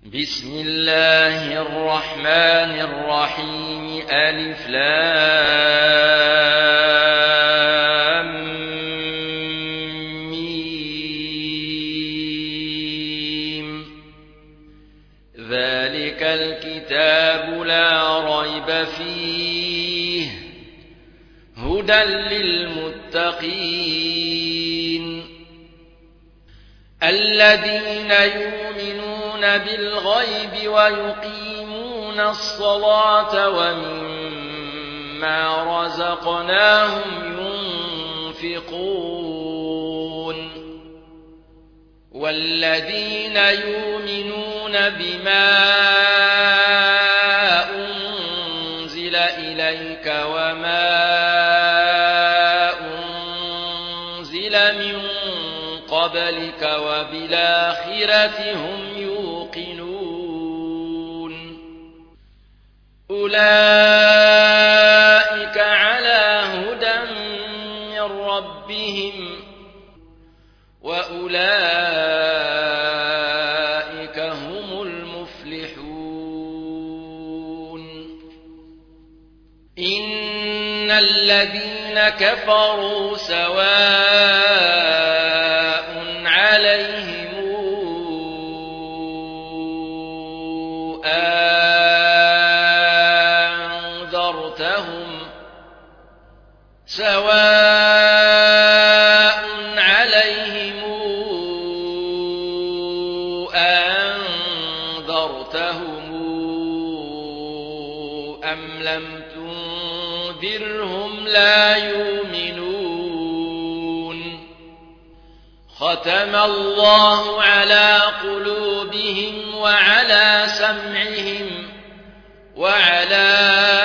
بسم الله الرحمن الرحيم ألف لام ميم ذلك الكتاب لا ريب فيه هدى للمتقين الذين يؤمنون بالغيب ويقيمون الصلاة ومما رزقناهم ينفقون والذين يؤمنون بما أنزل إليك وما أنزل من قبلك وبالآخرة هم يوقنون أولئك على هدى من ربهم وأولئك هم المفلحون إن الذين كفروا سواء عليهم أنذرتهم أم لم تنذرهم لا يؤمنون ختم الله على قلوبهم وعلى سمعهم وعلى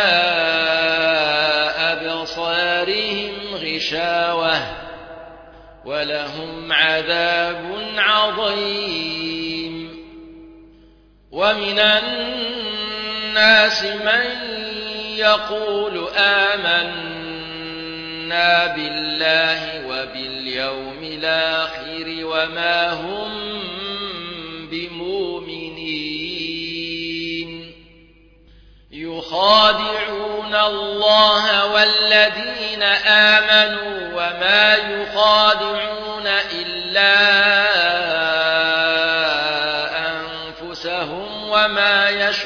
أبصارهم غشاوة ولهم عذاب عظيم ومن الناس من يقول آمنا بالله وباليوم الآخر وما هم بمؤمنين يخادعون الله والذين آمنوا وما يخادعون إلا أنفسهم وما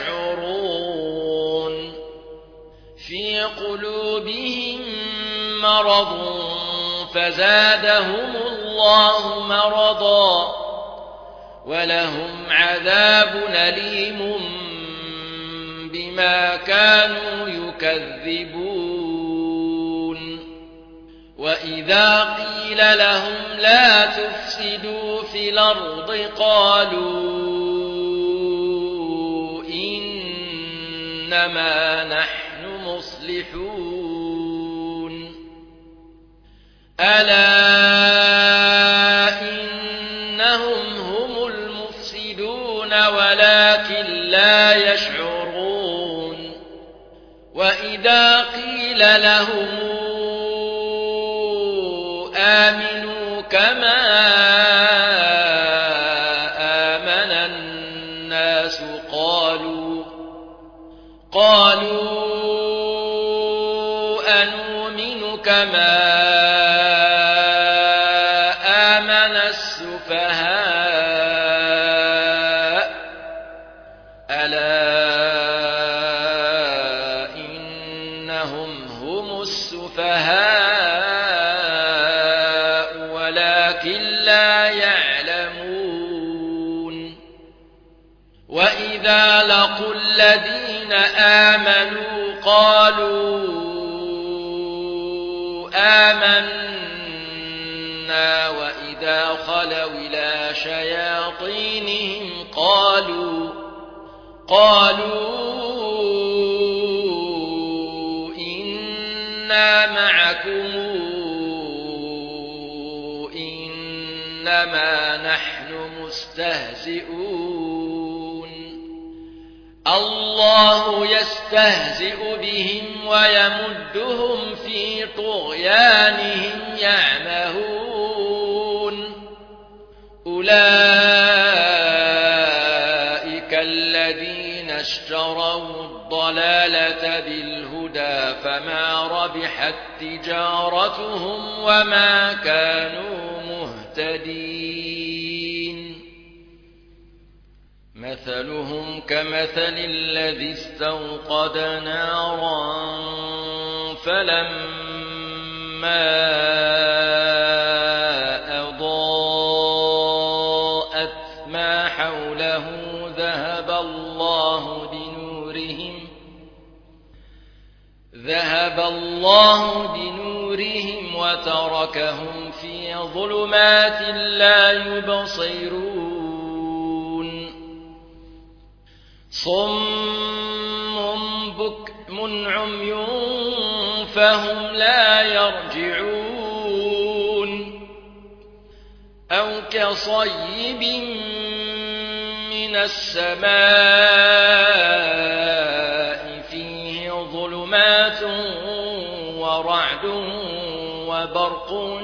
يشعرون في قلوبهم مرض فزادهم الله مرضا ولهم عذاب أليم بما كانوا يكذبون وإذا قيل لهم لا تفسدوا في الأرض قالوا إنما نحن مصلحون ألا إنهم هم المفسدون ولكن لا يشعرون وإذا قيل لهم آمنوا كما آمن الناس قالوا أنؤمن كما آمن السفهاء ألا إنهم هم السفهاء ولكن لا يعلمون وإذا لقوا الذين آمنوا قالوا آمنا وإذا خلوا إلى شياطينهم قالوا إنا معكم إنما نحن مستهزئون الله يستهزئ بهم ويمدهم في طغيانهم يعمهون أولئك الذين اشتروا الضلالة بالهدى فما ربحت تجارتهم وما كانوا مهتدين مثلهم كمثل الذي استوقد نارا فلما أضاءت ما حوله ذهب الله بنورهم وتركهم في ظلمات لا يبصرون صم بكم عمي فهم لا يرجعون أو كصيب من السماء فيه ظلمات ورعد وبرق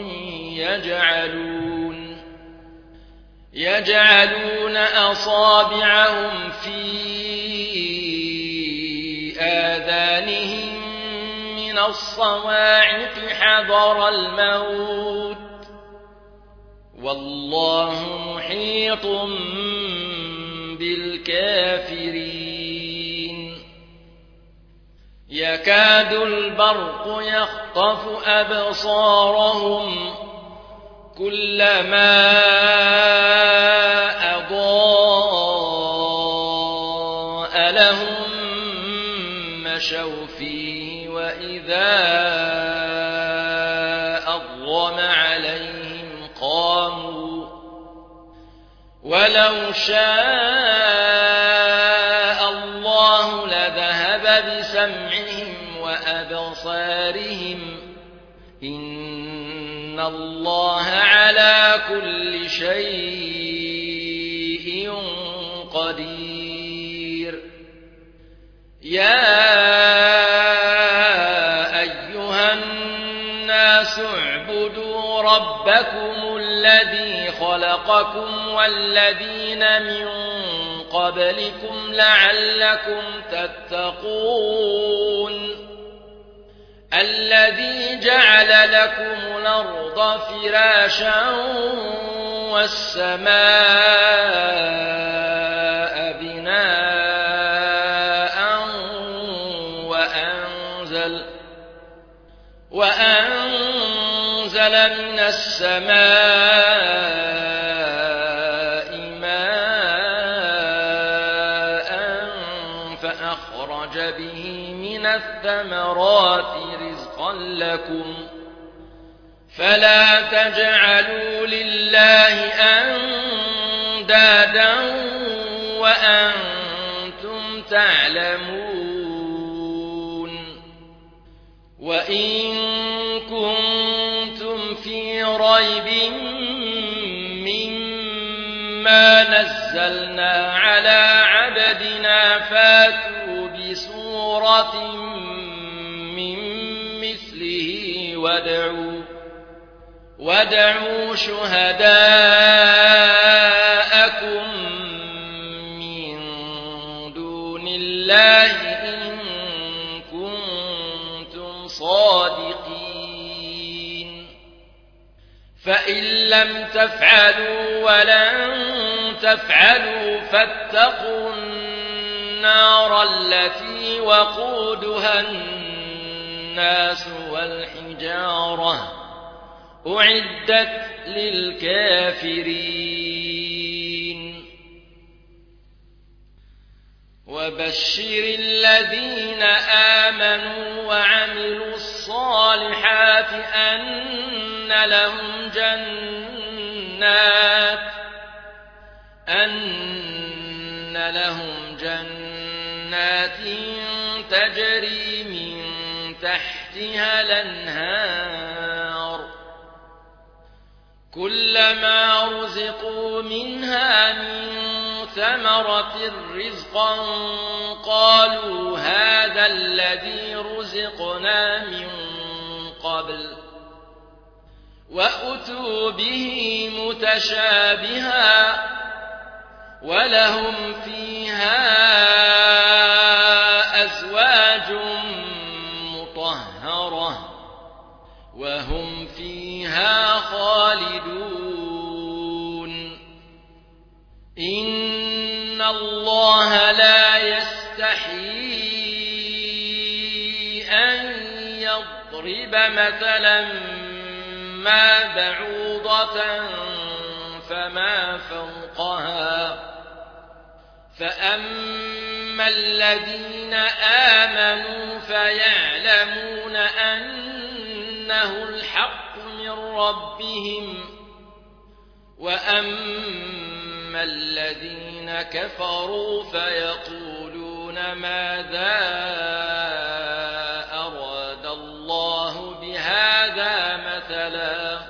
يجعلون أصابعهم في آذانهم من الصواعق حذر الموت والله محيط بالكافرين يكاد البرق يخطف أبصارهم كلما أضاء لهم مشوا فيه وإذا أظلم عليهم قاموا ولو شاء الله لذهب بسمعهم وأبصارهم إن الله على كل شيء قدير يا أيها الناس اعبدوا ربكم الذي خلقكم والذين من قبلكم لعلكم تتقون الذي جعل لكم الأرض فراشا والسماء بناء وأنزل من السماء ماء فأخرج به من الثمرات رزقا لكم فلا تجعلوا لله أندادا وأنتم تعلمون وإن كنتم في ريب مما نزلنا على عبدنا فاتوا بسورة من مثله وادعوا شهداءكم من دون الله إن كنتم صادقين فإن لم تفعلوا ولن تفعلوا فاتقوا النار التي وقودها الناس والحجارة أعدت للكافرين وبشر الذين آمنوا وعملوا الصالحات أن لهم جنات تجري من تحتها الأنهار كلما رزقوا منها من ثمرة رزقا قالوا هذا الذي رزقنا من قبل وأتوا به متشابها ولهم فيها أزواج مطهرة وهم فيها خالدون إن الله لا يستحيي أن يضرب مثلا ما بعوضة فما فوقها فأما الذين آمنوا فيعلمون أنه الحق من ربهم وأما الذين كفروا فيقولون ماذا أراد الله بهذا مثلا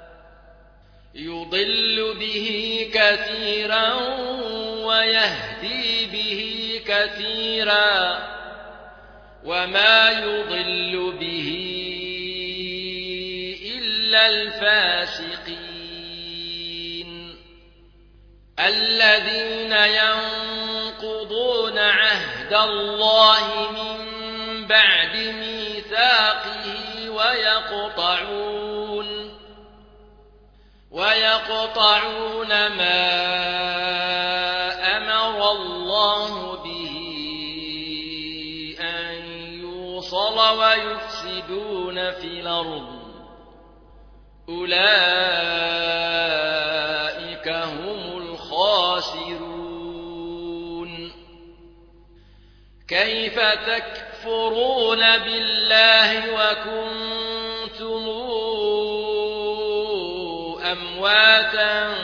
يضل به كثيرا ويهدي به كثيرا وما يضل به إلا الفاسقين الذين ينقضون عهد الله من بعد ميثاقه ويقطعون ما أمر الله به أن يوصل ويفسدون في الأرض أولئك هم الخاسرون كيف تكفرون بالله وكنتم أمواتا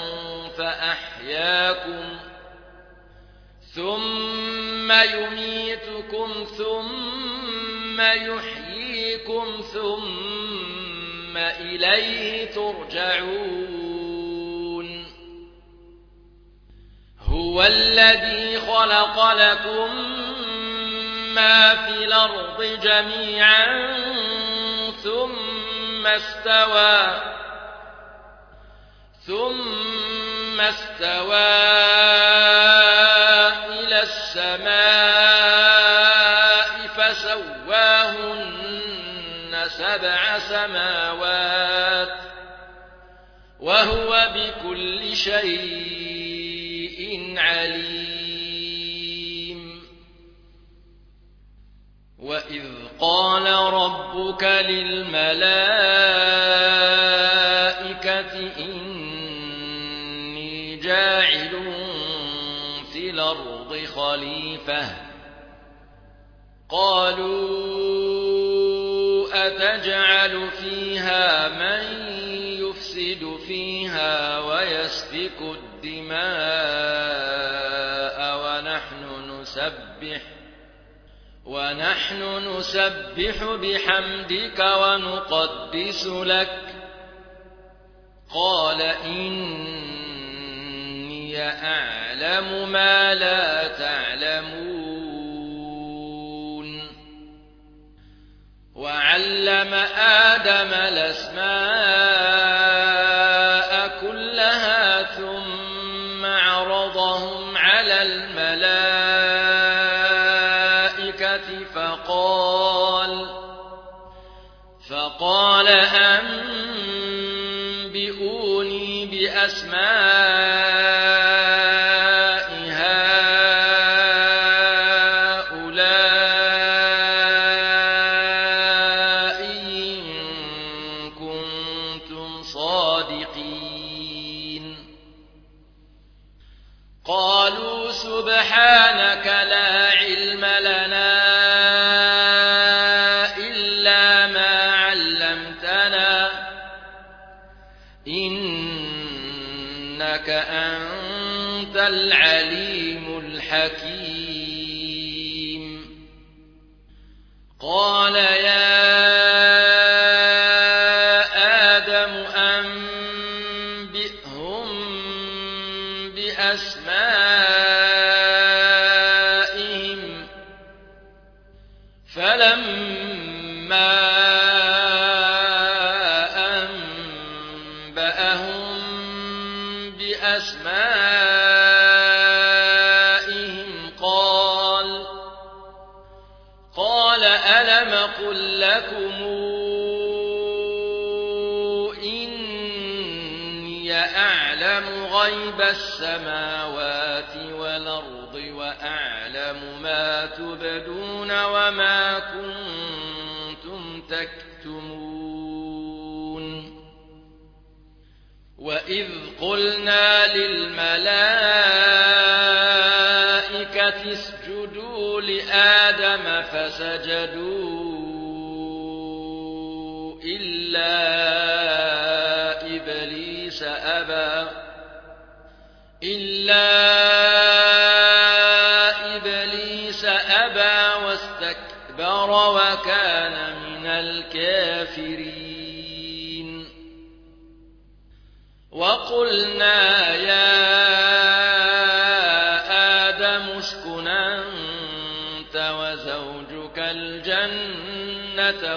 فأحياكم ثم يميتكم ثم يحييكم ثم إليه ترجعون هو الذي خلق لكم ما في الأرض جميعا ثم استوى إلى السماء فسواهن 7 سماوات وهو بكل شيء عليم وإذ قال ربك للملائكة إني جاعل في الأرض خليفة قالوا أتجعل فيها من يفسد فيها ويسفك الدماء ونحن نسبح بحمدك ونقدس لك قال إني أعلم ما لا تعلمون وعلم آدم الأسماء كلها ثم عرضهم على الملائكة فقال أنبئوني بأسماء هؤلاء إن كنتم صادقين قالوا سبحانك لا علم لنا إلا ما علمتنا إنك أنت العليم الحكيم قال يا آدم أنبئهم بأسمائهم فلما أنبأهم بأسمائهم رب السماوات والأرض وأعلم ما تبدون وما كنتم تكتمون وإذ قلنا للملائكة اسجدوا لآدم فسجدوا إلا إبليس أبى واستكبر وكان من الكافرين وقلنا يا آدم اسكن أنت وزوجك الجنة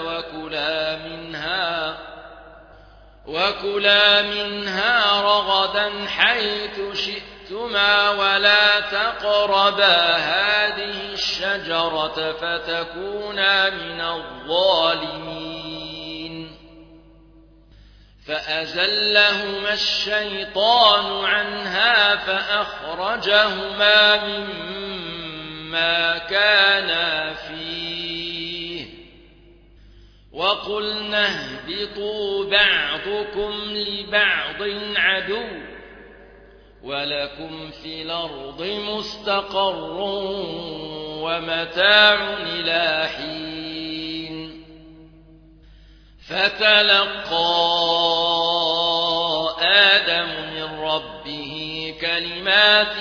وكلا منها رغدا حيث شئتما ولا تقربا هذه الشجرة فتكونا من الظالمين فأزلهما الشيطان عنها فأخرجهما مما كانا فيه وقلنا اهبطوا بعضكم لبعض عدو ولكم في الأرض مستقر ومتاع إلى حين فتلقى آدم من ربه كلمات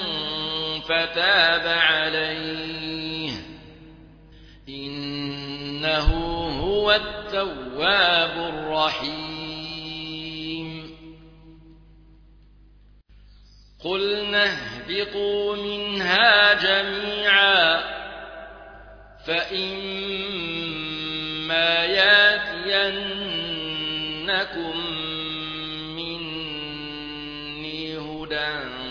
فتاب عليه إنه هو التواب الرحيم قلنا اهبطوا منها جميعا فإما ياتينكم مني هدى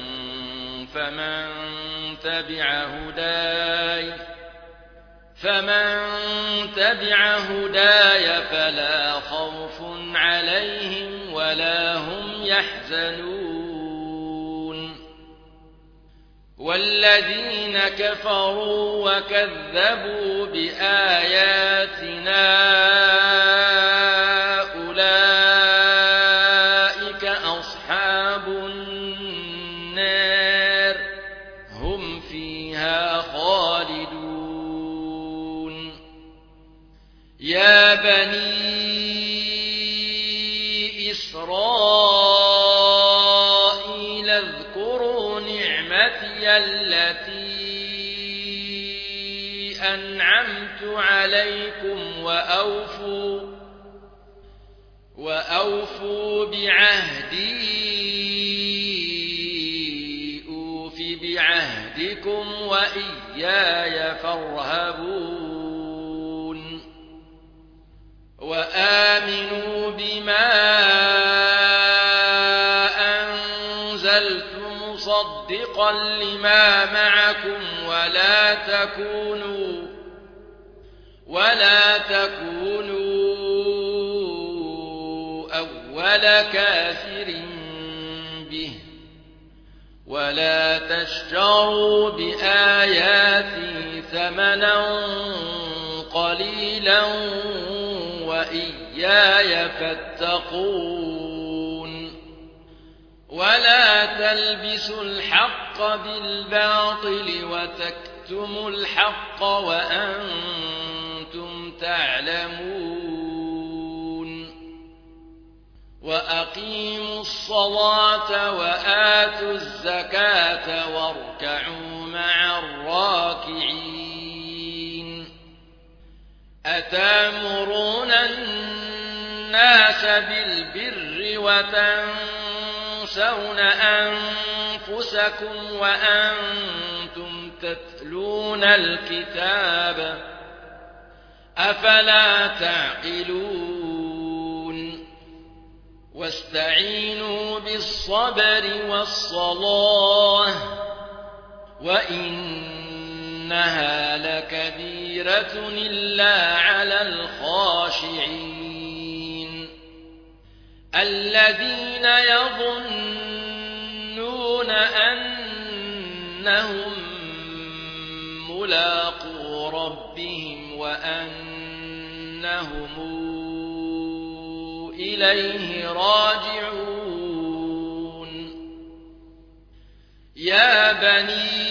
فمن تبع هداي فلا خوف عليهم ولا هم يحزنون والذين كفروا وكذبوا بآياتنا أولئك أصحاب النار هم فيها خالدون يا بني إسرائيل اذكروا نعمتي التي أنعمت عليكم وأوفوا بعهدي أوف بعهدكم وإياي فارهبون وآمنوا بما أنزلت مصدقا لما معكم ولا تكونوا أول كافر به ولا تشتروا بآياتي ثمنا قليلا وإياي فاتقون ولا تلبسوا الحق بالباطل وتكتموا الحق وأنتم تعلمون وأقيموا الصلاة وآتوا الزكاة واركعوا مع الراكعين أتأمرون الناس بالبر وتنسون أنفسكم وأنتم تتلون الكتاب أفلا تعقلون واستعينوا بالصبر والصلاة وإنها لكبيرة إلا على الخاشعين الذين يظنون أنهم ملاقو ربهم وأنهم إليه راجعون يا بني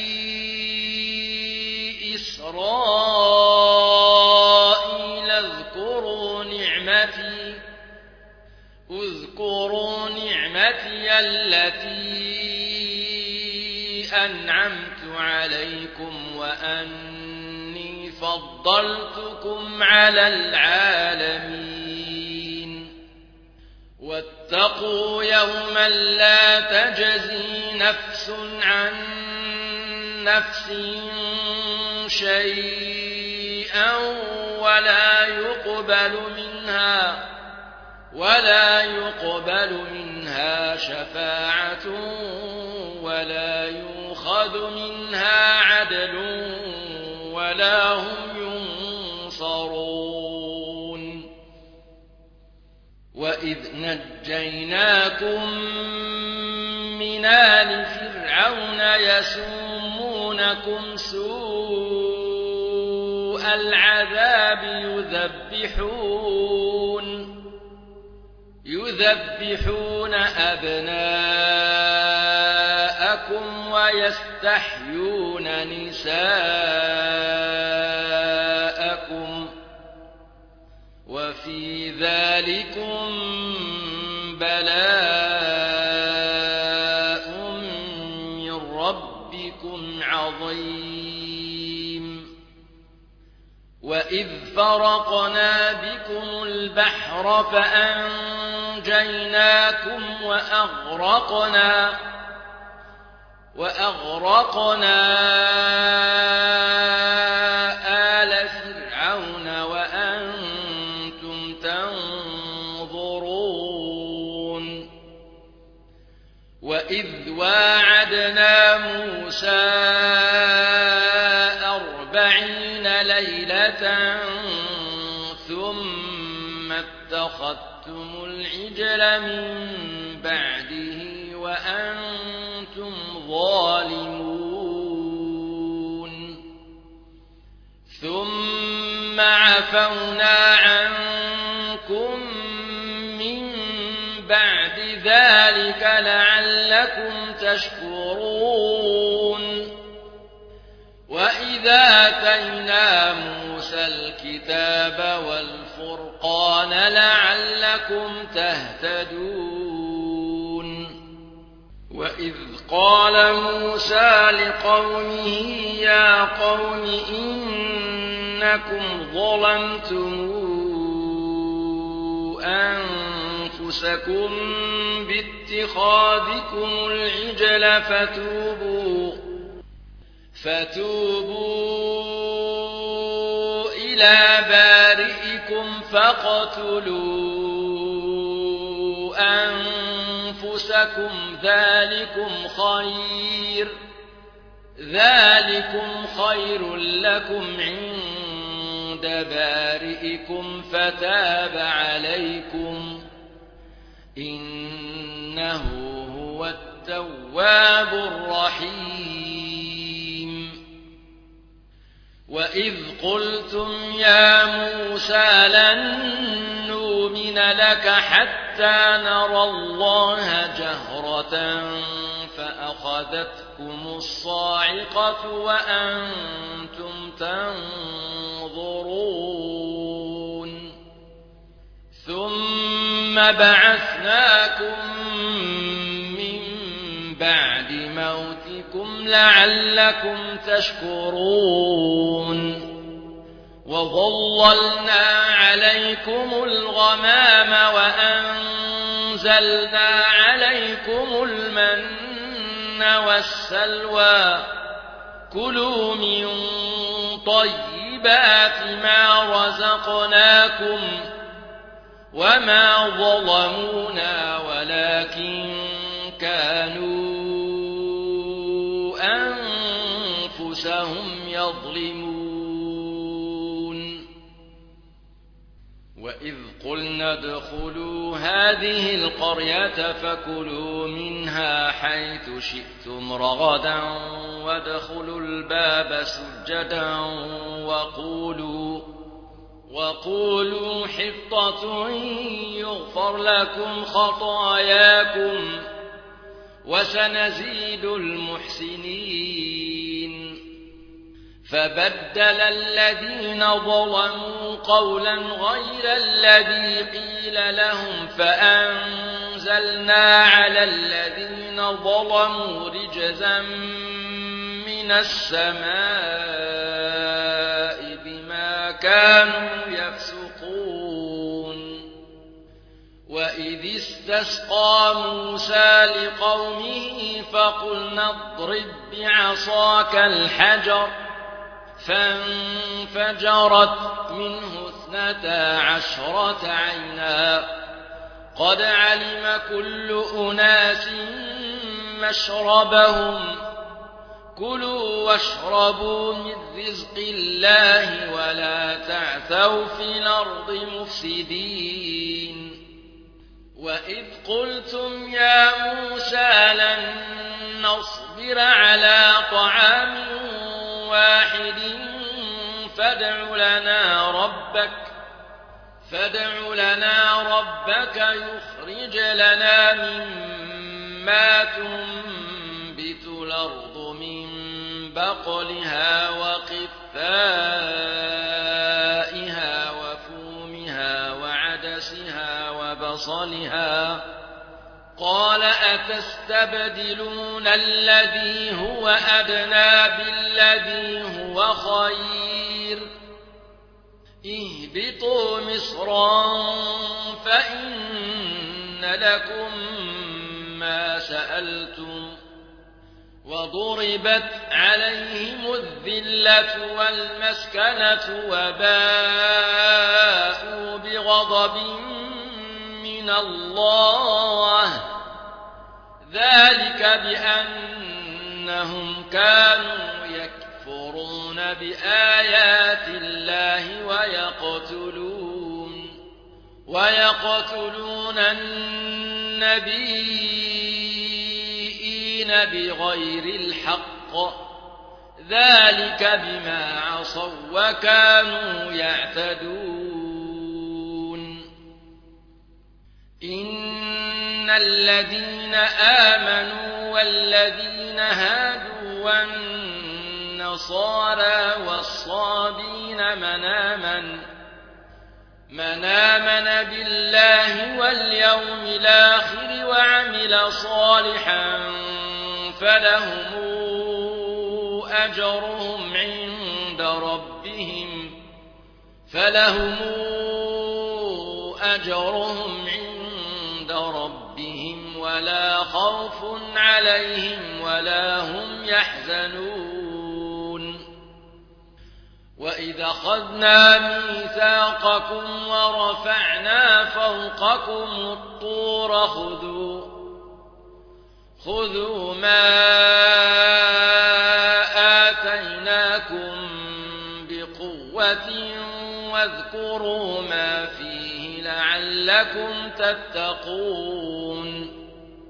إسرائيل اذكروا نعمتي التي أنعمت عليكم وأني فضلتكم على العالمين واتقوا يوما لا تجزي نفس عن نفس شيئا ولا يقبل منها شفاعة ولا يؤخذ منها عدل ولا هم ينصرون وإذ نجيناكم من آل فرعون يسومونكم سوء العذاب يذبحون أبناءكم ويستحيون نساءكم وفي ذلكم بلاء من ربكم عظيم وإذ فرقنا بكم البحر فأنجيناكم وأغرقنا آل فرعون وأنتم تنظرون وإذ واعدنا موسى 40 ليلة ثم اتخذتم العجل من بعده وأنتم ظالمون ثم عفونا عنكم من بعد ذلك لعلكم تشكرون وإذا آتينا موسى الكتاب والفرقان لعلكم تهتدون وإذ قال موسى لقومه يا قوم إنكم ظلمتم أنفسكم باتخاذكم العجل فتوبوا إلى بارئكم فاقتلوا أنفسكم ذلكم خير لكم عند بارئكم فتاب عليكم إنه هو التواب الرحيم وإذ قلتم يا موسى لن نؤمن لك حتى نرى الله جهرة فأخذتكم الصاعقة وأنتم تنظرون ثم بعثناكم من بعد موتكم لعلكم تشكرون وظللنا عليكم الغمام وأنزلنا عليكم المن والسلوى كلوا من طيبات ما رزقناكم وما ظلمونا ولكن كانوا أنفسهم يظلمون وإذ قلنا ادخلوا هذه القرية فكلوا منها حيث شئتم رغدا وادخلوا الباب سجدا وقولوا حطة يغفر لكم خطاياكم وسنزيد المحسنين. فبدل الذين ظلموا قولا غير الذي قيل لهم فأنزلنا على الذين ظلموا رجزا من السماء بما كانوا يفسقون. وإذ استسقى موسى لقومه فقلنا اضرب بعصاك الحجر فانفجرت منه 12 عينا قد علم كل أناس مشربهم كلوا واشربوا من رزق الله ولا تعثوا في الأرض مفسدين. وإذ قلتم يا موسى لن نصبر على طعام واحد فادع لنا ربك يخرج لنا مما تنبت الأرض من بقلها وقثائها وفومها وعدسها وبصلها قال أتستبدلون الذي هو أدنى بالذي هو خير اهبطوا مصرا فإن لكم ما سألتم وضربت عليهم الذلة والمسكنة وباءوا بغضب من الله ذلك بأنهم كانوا يكفرون بآيات الله ويقتلون النبيين بغير الحق ذلك بما عصوا وكانوا يعتدون. إن الذين آمنوا والذين هادوا والنصارى والصابين من آمن بالله واليوم الآخر وعمل صالحا فلهم أجرهم عند ربهم ولا خوف عليهم ولا هم يحزنون. وإذا أخذنا ميثاقكم ورفعنا فوقكم الطور خذوا ما آتيناكم بقوة واذكروا ما فيه لعلكم تتقون.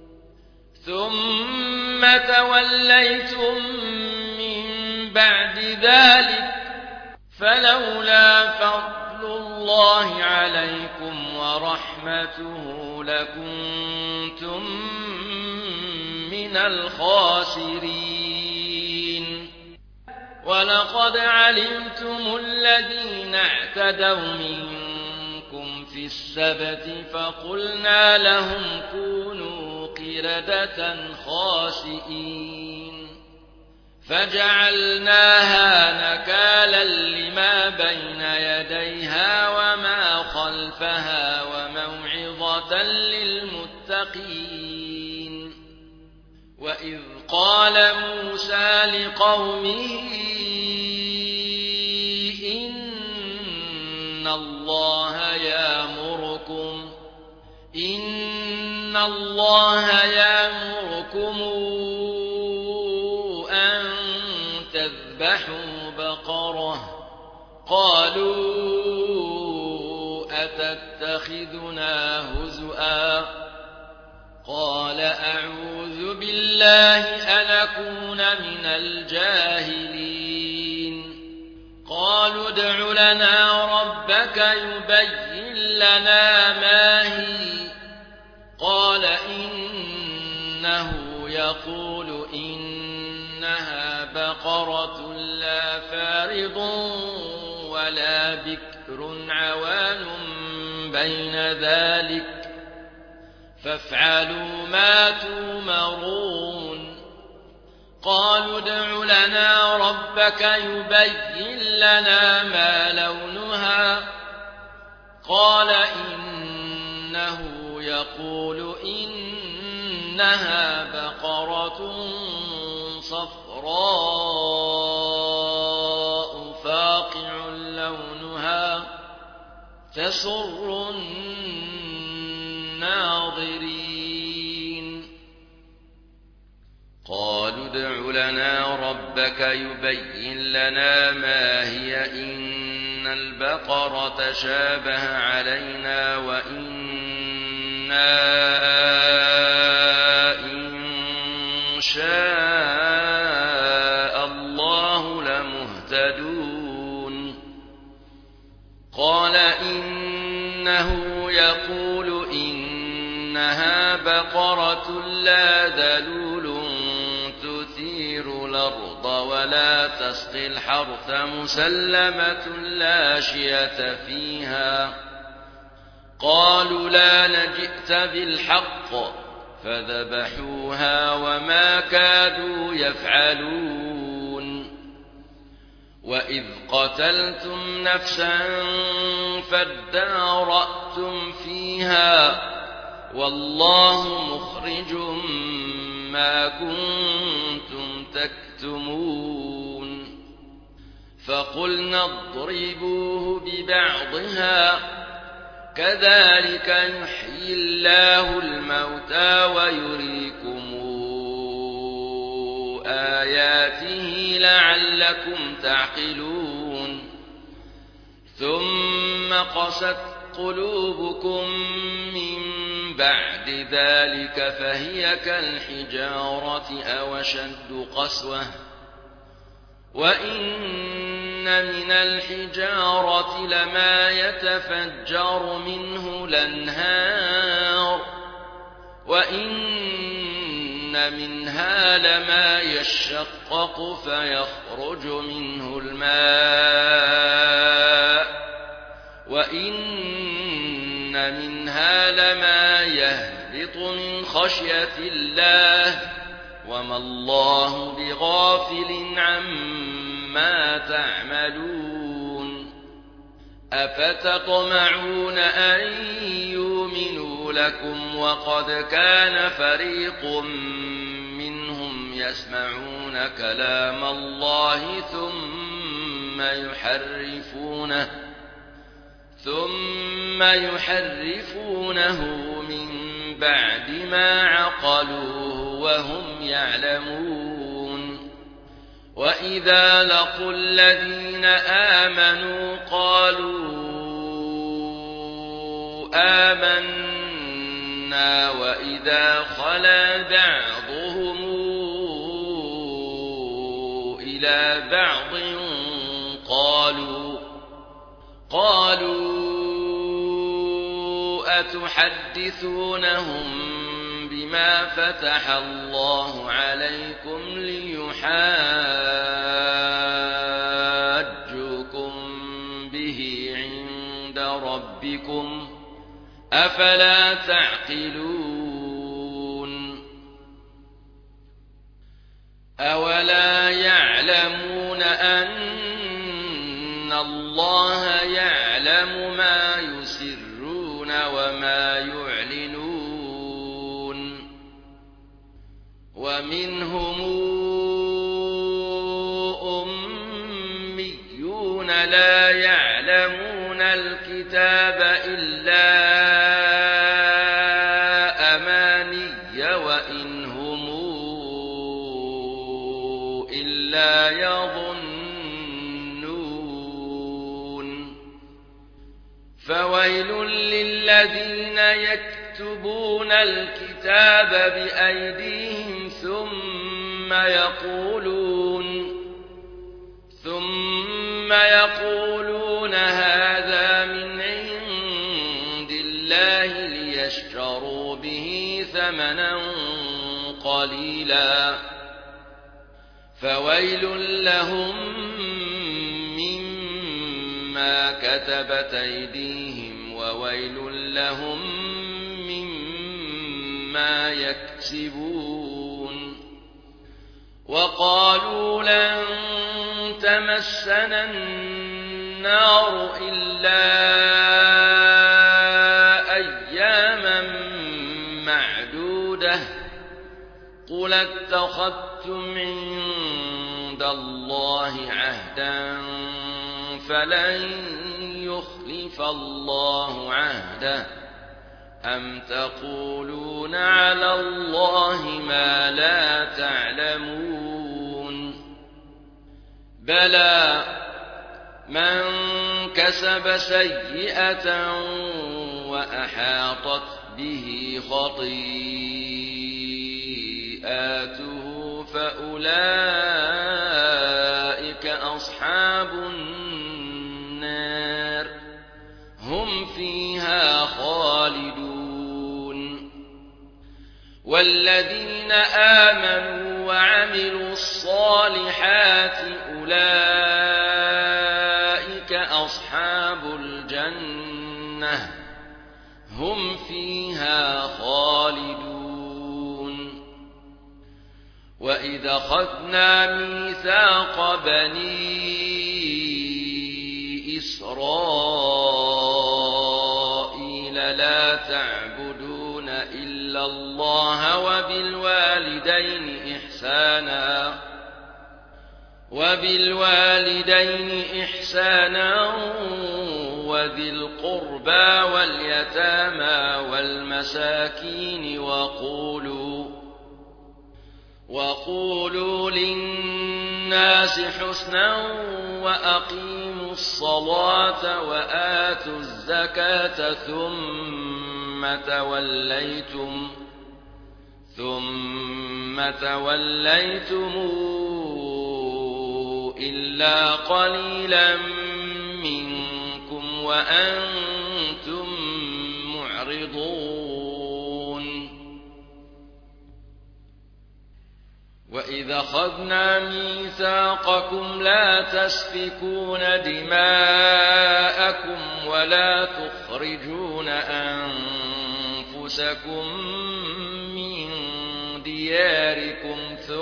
ثم توليتم من بعد ذلك فلولا فضل الله عليكم ورحمته لكنتم من الخاسرين. ولقد علمتم الذين اعتدوا منكم في السبت فقلنا لهم كونوا قردة خاسئين فجعلناها نكالا لما بين يديها وما خلفها وموعظة للمتقين. وإذ قال موسى لقومه إن الله يأمركم أن تذبحوا بقرة. قالوا أتتخذنا هزؤا قال أعوذ بالله أن أكون من الجاهلين قالوا ادع لنا ربك يبين لنا ما هي قال إنه يقول إنها بقرة لا فارض ولا بكر عوان بين ذلك فافعلوا ما تؤمرون قالوا ادع لنا ربك يبين لنا ما لونها قال إنه يقول إنها بقرة صفراء فاقع لونها تسر الناظرين قالوا ادع لنا ربك يبين لنا ما هي إن البقرة تشابه علينا وإنا إن شاء الله لمهتدون قال إنه يقول إنها بقرة لا ذلول تثير الأرض ولا تسقي الحرث مسلمة لا شية فيها قالوا لا نجئت بالحق فذبحوها وما كادوا يفعلون وإذ قتلتم نفسا فادارأتم فيها والله مخرج ما كنتم تكتمون فقلنا اضربوه ببعضها كذلك يحيي الله الموتى ويريكم آياته لعلكم تعقلون ثم قست قلوبكم من بعد ذلك فهي كالحجارة أو أشد قسوة وإن من الحجارة لما يتفجر منه الأنهار وإن منها لما يشقق فيخرج منه الماء وإن منها لما يهبط من خشية الله وما الله بغافل عما تعملون أفتطمعون أن يؤمنوا لكم وقد كان فريق منهم يسمعون كلام الله ثم يحرفونه من بعد ما عقلوه وهم يعلمون وإذا لقوا الذين آمنوا قالوا آمنا وإذا خلا بعضهم إلى بعض قالوا أتحدثونهم بما فتح الله عليكم ليحاجوكم به عند ربكم أفلا تعقلون أولا يعلمون أن الله يعلم ما يسرون وما يعلنون ومنهم أميون لا يعلمون الكتاب إلا أماني وإن هم إلا يظنون فويل للذين يكتبون يكتبون الكتاب بأيديهم ثم يقولون هذا من عند الله ليشتروا به ثمنا قليلا فويل لهم مما كتبت أيديهم وويل لهم مما يكسبون وقالوا لن تمسنا النار إلا أياما معدودة قل اتخذتم عند الله عهدا فلن يخلف الله عهده أم تقولون على الله ما لا تعلمون بلى من كسب سيئة وأحاطت به خطيئاته فأولئك أصحاب النار هم فيها خالدون والذين آمنوا وعملوا الصالحات أولئك أصحاب الجنة هم فيها خالدون وإذا أخذنا ميثاق بني إسرائيل لا تعبدون إلا الله وبالوالدين إحسانا وذي القربى واليتامى والمساكين وقولوا للناس حسنا وأقيموا الصلاة وآتوا الزكاة ثم توليتم إلا قليلا منكم وأنتم معرضون وإذا أخذنا ميثاقكم لا تسفكون دماءكم ولا تخرجون أنفسكم من دياركم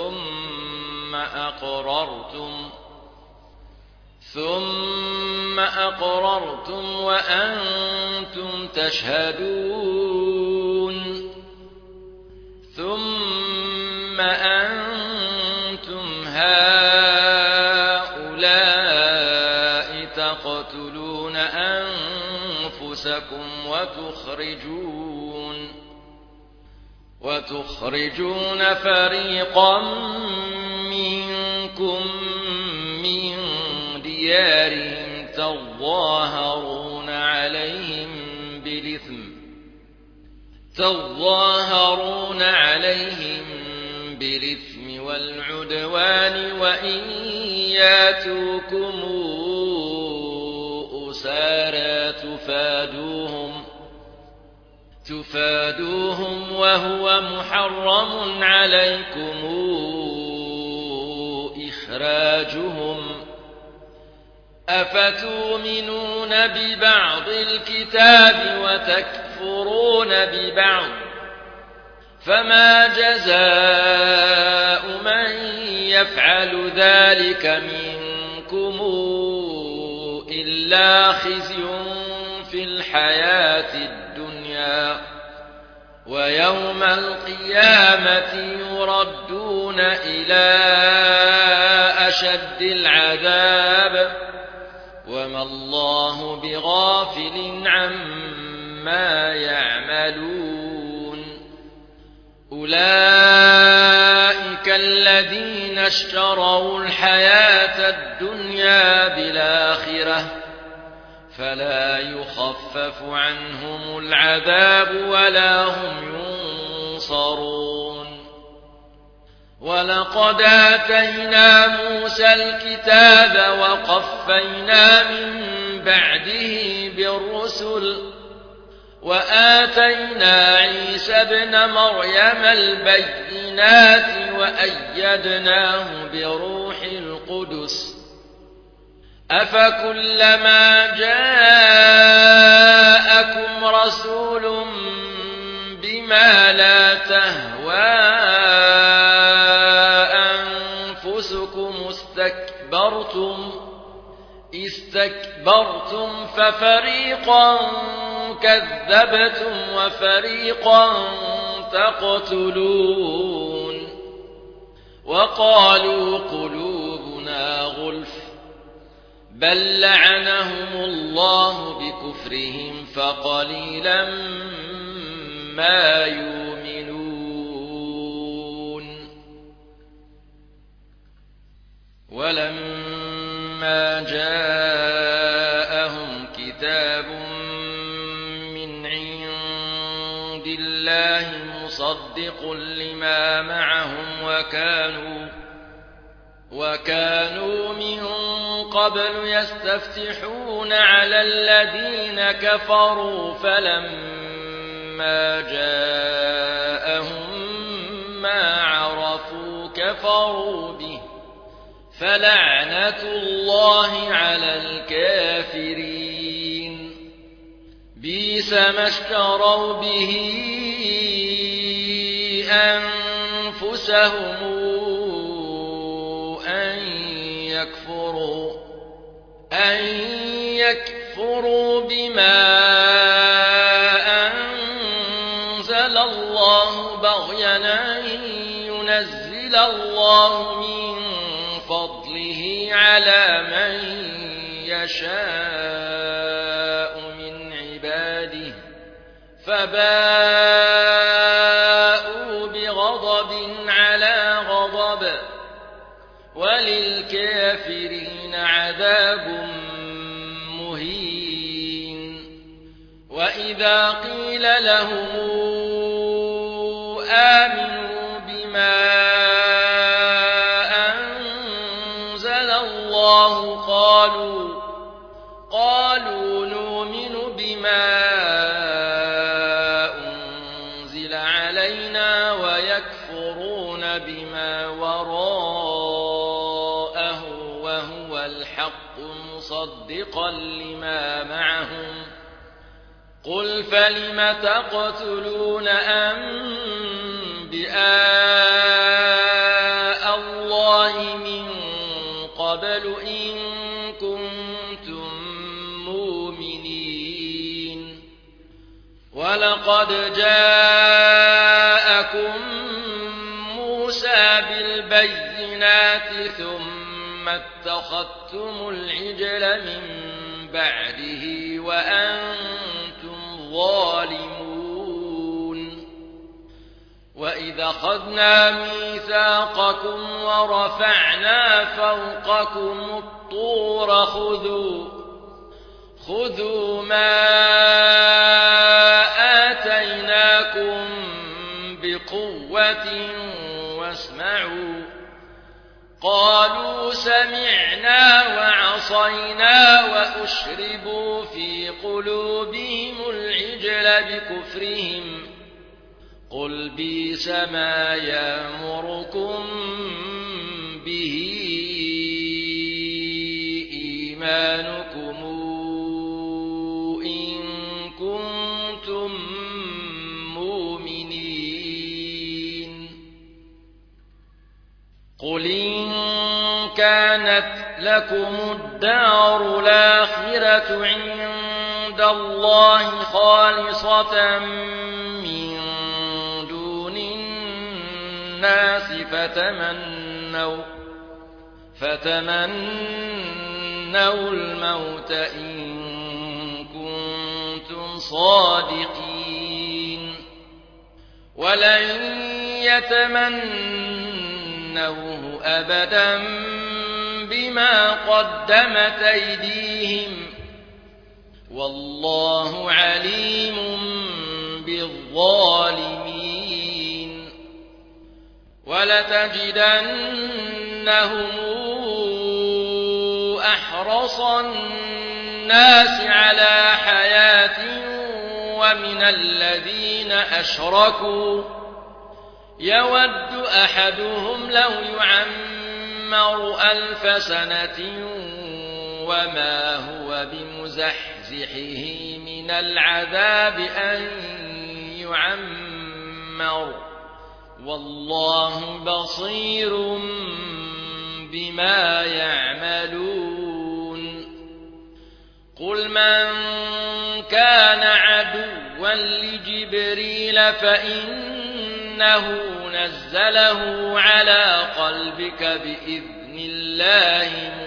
ثم أقررتم وأنتم تشهدون ثم أنتم هؤلاء تقتلون أنفسكم وتخرجون فريقا منكم من ديارهم تظاهرون عليهم بالإثم والعدوان وإن ياتوكم أسارى تفادوهم وهو محرم عليكم إخراجهم أفتؤمنون ببعض الكتاب وتكفرون ببعض فما جزاء من يفعل ذلك منكم إلا خزي في الحياة الدنيا ويوم القيامة يردون إلى أشد العذاب وما الله بغافل عما يعملون أولئك الذين اشتروا الحياة الدنيا بالآخرة فلا يخفف عنهم العذاب ولا هم ينصرون ولقد آتينا موسى الكتاب وقفينا من بعده بالرسل وآتينا عيسى ابن مريم البينات وأيدناه بروح القدس أفكلما جاءكم رسول بما لا تهوى أنفسكم استكبرتم ففريقا كذبتم وفريقا تقتلون وقالوا قلوبنا غلف بل لعنهم الله بكفرهم فقليلا ما يؤمنون ولما جاءهم كتاب من عند الله مصدق لما معهم وكانوا من قبل يستفتحون على الذين كفروا فلما جاءهم ما عرفوا كفروا به فلعنة الله على الكافرين بئس ما اشتروا به أنفسهم أن يكفروا بما أنزل الله بغيا أن ينزل الله من فضله على من يشاء من عباده فباءوا بغضب على غضب وللكافرين عذاب مهين وإذا قيل لهم آمنوا بما أنزل الله قالوا نؤمن بما أنزل علينا ويكفرون بما وراءه وهو الحق مصدقا لما معهم قل فلم تقتلون أنبياء الله من قبل إن كنتم مؤمنين ولقد جاءكم موسى بالبينات ثم اتخذتم العجل من بعده وأنتم ظالمون وإذا أخذنا ميثاقكم ورفعنا فوقكم الطور خذوا ما آتيناكم بقوة واسمعوا قالوا سمعنا وعصينا وأشربوا في قلوبهم العجل بكفرهم قل بئس ما يأمركم به إيمانكم إن كنتم مؤمنين قل إن كانت لكم الدار الآخرة عند الله خالصة من دون الناس فتمنوا الموت إن كنتم صادقين ولن يتمنوه أبدا بما قدمت أيديهم والله عليم بالظالمين ولتجدنهم أحرص الناس على حياة ومن الذين أشركوا يود أحدهم لو يعمر 1000 سنة وما هو بمزحزحه من العذاب أن يعمر والله بصير بما يعملون قل من كان عدوا لجبريل فإنه نزله على قلبك بإذن الله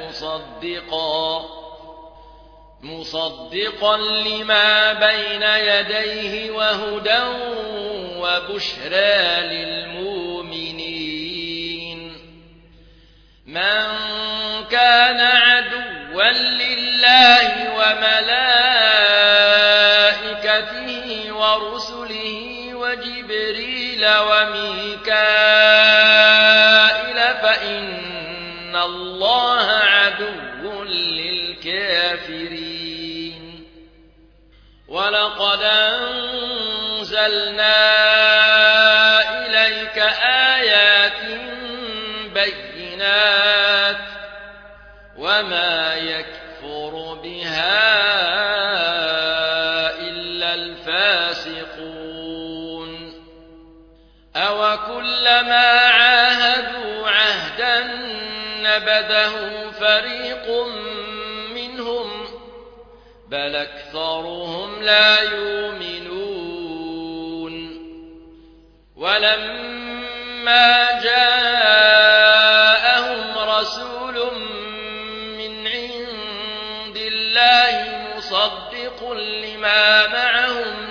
مصدقا لما بين يديه وهدى وبشرى للمؤمنين من كان عدوا لله وملائكته ورسله وجبريل وميكائيل فإن الله عدو للكافرين ولقد أنزلنا إليك آيات بينات وما يكفر بها إلا الفاسقون أوكلما عاهدوا عهدا نبذه فريق منهم بل أكثرهم لا يؤمنون ولما جاءهم رسول من عند الله مصدق لما معهم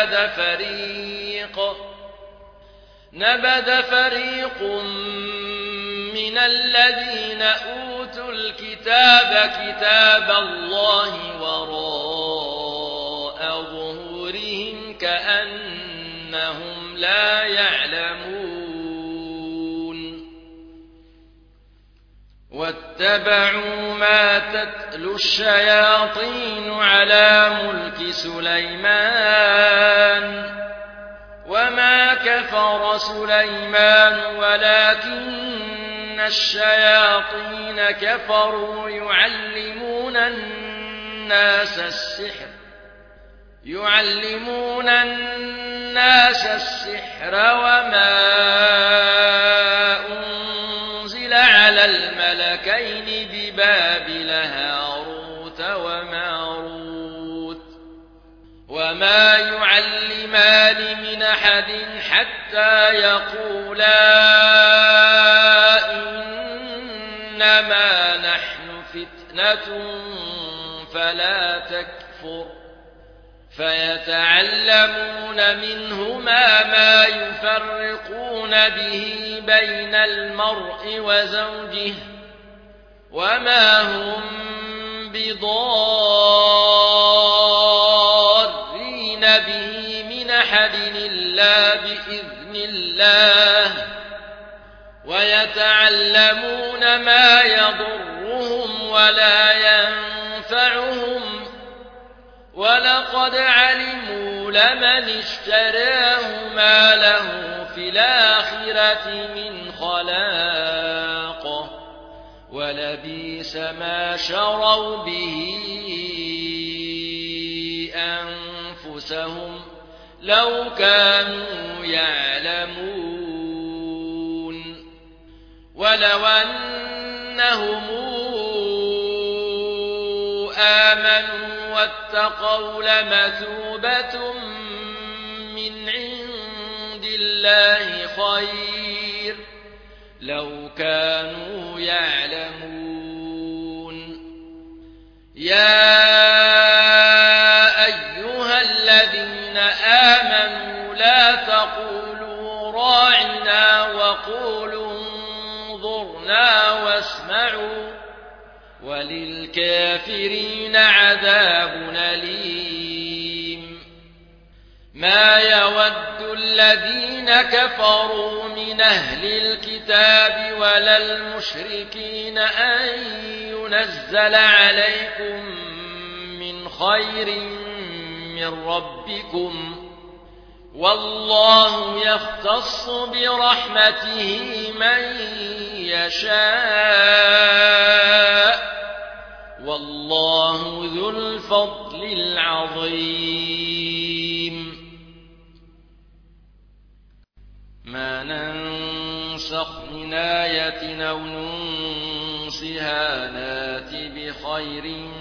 نبذ فريق من الذين أوتوا الكتاب كتاب الله وراء ظهورهم كأنهم لا يعلمون واتبعوا ما تتلو الشياطين على ملك سليمان وما كفر سليمان ولكن الشياطين كفروا يعلمون الناس السحر وما أنزل على الملكين ببابل هاروت وماروت وما يعلمان من أحد حتى يقولا إنما نحن فتنة فلا تكفر فيتعلمون منهما ما يفرقون به بين المرء وزوجه وما هم بضارين به من أحد إلا بإذن الله ويتعلمون ما يضرهم ولا ينفعهم ولقد علموا لمن اشتراه ما له في الآخرة من خلاق ولبئس ما شروا به أنفسهم لو كانوا يعلمون ولو أنهم آمنوا واتقوا لمثوبة من عند الله خير لو كانوا يعلمون يا أيها الذين آمنوا لا تقولوا راعنا وقولوا انظرنا وللكافرين عذاب أليم ما يود الذين كفروا من أهل الكتاب ولا المشركين أن ينزل عليكم من خير من ربكم والله يختص برحمته من يشاء والله ذو الفضل العظيم ما ننسخ من آية أو ننسها نات بخير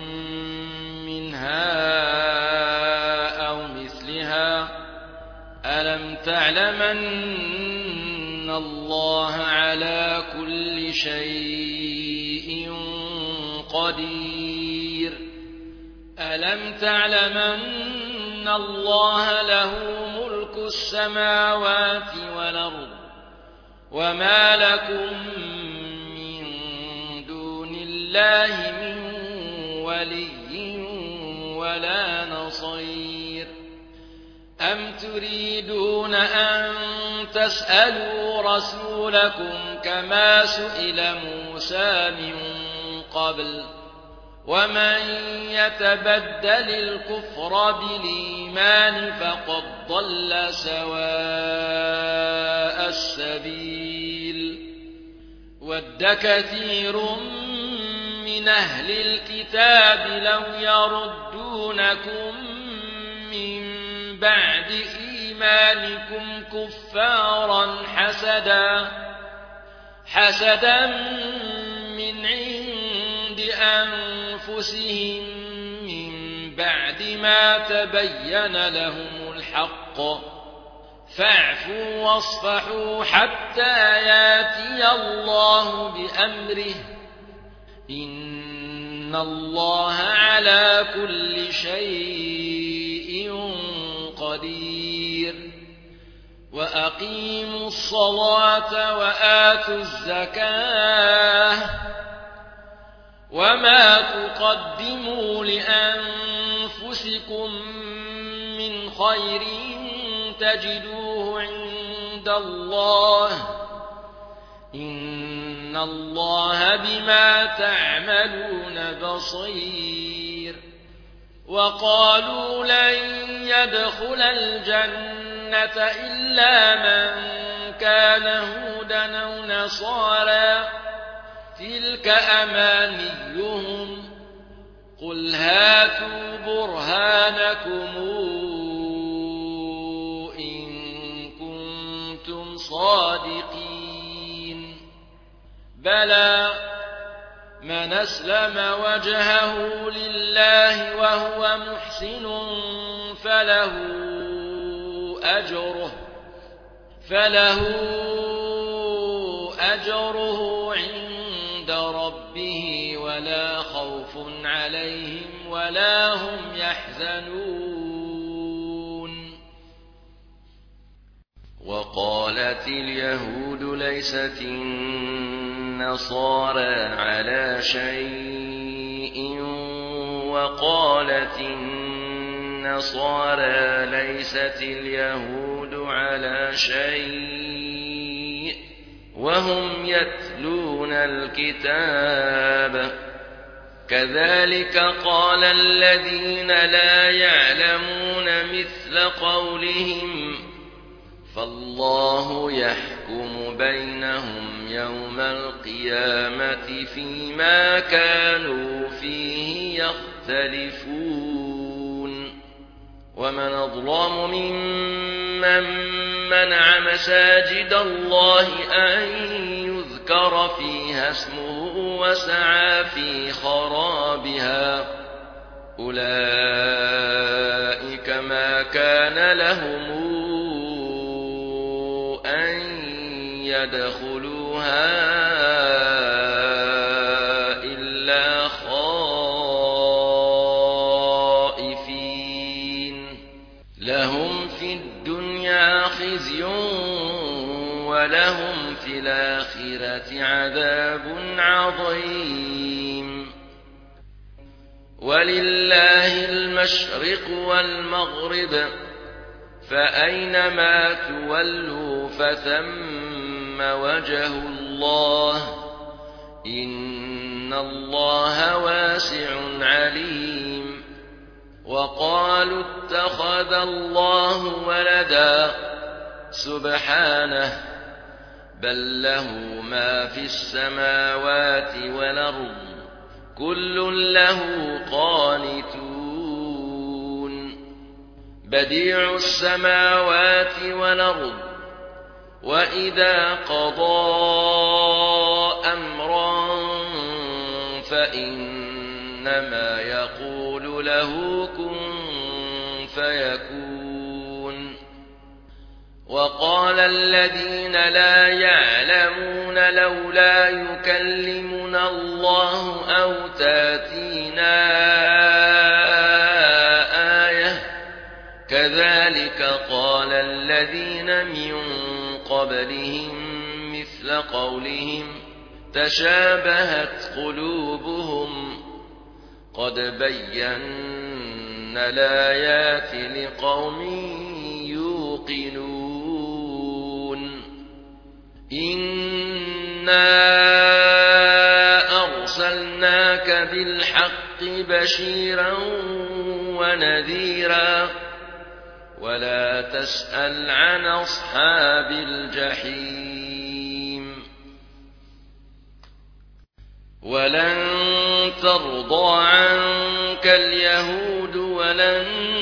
منها أو مثلها ألم تعلم أن الله على كل شيء قدير ألم تعلم أن الله له ملك السماوات والأرض وما لكم من دون الله من ولي ولا نصير أم تريدون أن تسألوا رسولكم كما سئل موسى من قبل ومن يتبدل الكفر بالإيمان فقد ضل سواء السبيل ود كثير من أهل الكتاب لو يردونكم من بعد إيمانكم كفارا حسدا من عند أنفسهم من بعد ما تبين لهم الحق فاعفوا واصفحوا حتى ياتي الله بأمره إن الله على كل شيء قدير وأقيموا الصلاة وآتوا الزكاة وما تقدموا لأنفسكم من خير تجدوه عند الله إن الله بما تعملون بصير وقالوا لن يدخل الجنة إلا من كان هودا أو نصارى تلك أمانيهم قل هاتوا برهانكم إن كنتم صادقين بلى من أسلم وجهه لله وهو محسن فله أجره عند ربه ولا خوف عليهم ولا هم يحزنون وقالت اليهود ليست النصارى على شيء وقالت النصارى ليست اليهود على شيء وهم يتلون الكتاب كذلك قال الذين لا يعلمون مثل قولهم فالله يحكم بينهم يوم القيامة فيما كانوا فيه يختلفون ومن أظلم ممن منع مساجد الله أن يذكر فيها اسمه وسعى في خرابها أولئك ما كان لهم أن يدخلوها إلا خائفين لهم في الدنيا خزي ولهم في الآخرة عذاب عظيم ولله المشرق والمغرب فأينما تولوا فثم وجه الله إن الله واسع عليم وقالوا اتخذ الله ولدا سبحانه بل له ما في السماوات والأرض كل له قانتون بديع السماوات والأرض وإذا قضى أمرا فإنما يقول له كن فيكون وقال الذين لا يعلمون لولا يكلمنا الله أو تاتينا آية كذلك قال الذين من قبلهم مثل قولهم تشابهت قلوبهم قد بينا الآيات لقوم يوقنون إنا أرسلناك بالحق بشيرا ونذيرا ولا تسأل عن أصحاب الجحيم ولن ترضى عنك اليهود ولا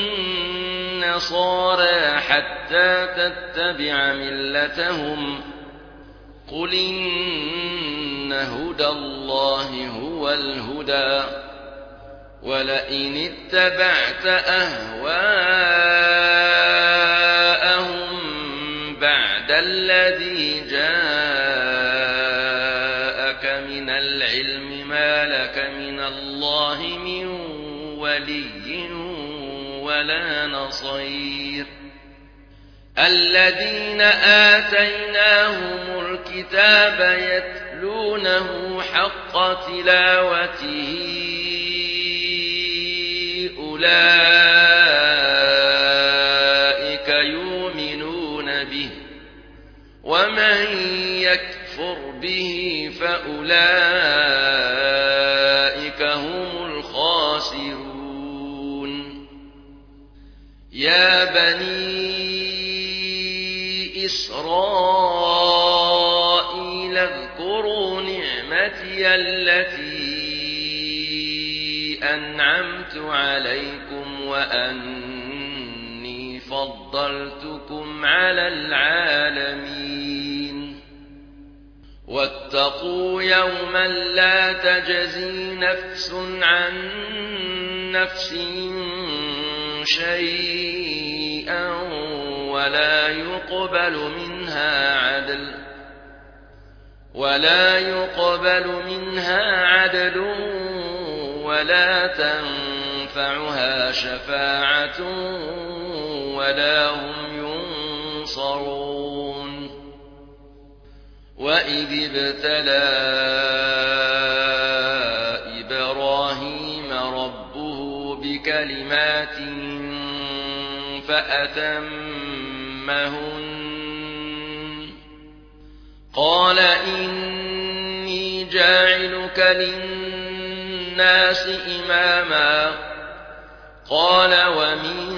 النصارى حتى تتبع ملتهم قل إن هدى الله هو الهدى ولئن اتبعت أهواءهم بعد الذي جاءك من العلم ما لك من الله من ولي ولا نصير الذين آتيناهم الكتاب يتلونه حق تلاوته أولئك يؤمنون به ومن يكفر به فأولئك هم الخاسرون يا بني إسرائيل اذكروا نعمتي التي أنعمت عليكم وأني فضلتكم على العالمين واتقوا يوما لا تجزي نفس عن نفس شيئا ولا يقبل منها عدل ولا تنفعها شفاعة ولا هم ينصرون وإذ ابتلى إبراهيم ربه بكلمات فأتمهن قال إني جاعلك للناس إماما قال ومن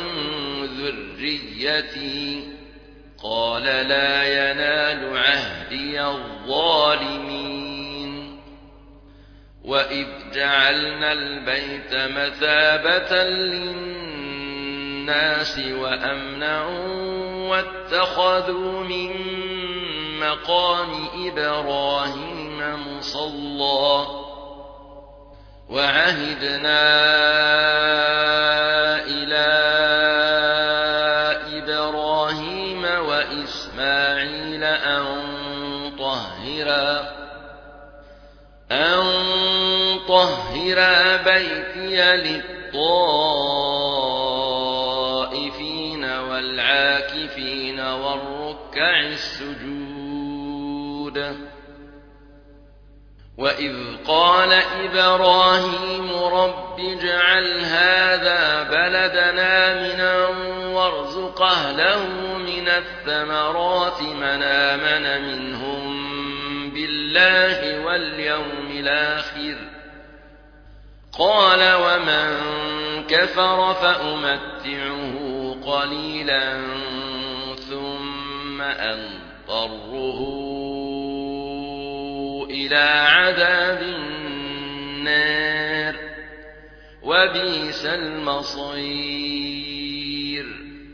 ذريتي قال لا ينال عهدي الظالمين وإذ جعلنا البيت مثابة للناس وأمنا واتخذوا من مقام إبراهيم مصلى وعهدنا إلى إبراهيم وإسماعيل أن طهر بيتي للطائفين والعاكفين والركع السجود وإذ قال إبراهيم رب اجعل هذا بلدنا آمنا وارزق أهله من الثمرات من آمن منهم بالله واليوم الآخر قال ومن كفر فأمتعه قليلا ثم أضطره إلى عذاب النار وبئس المصير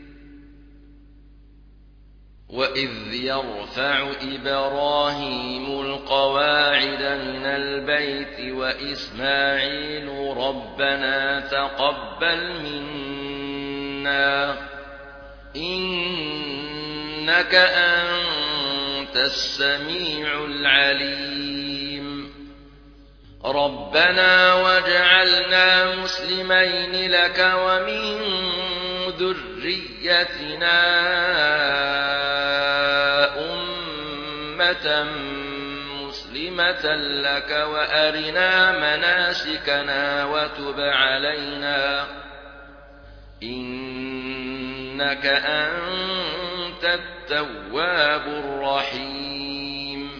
وإذ يرفع إبراهيم القواعد من البيت وإسماعيل ربنا تقبل منا إنك أنت السميع العليم ربنا واجعلنا مسلمين لك ومن ذريتنا أمة مسلمة لك وأرنا مناسكنا وتب علينا إنك أنت التواب الرحيم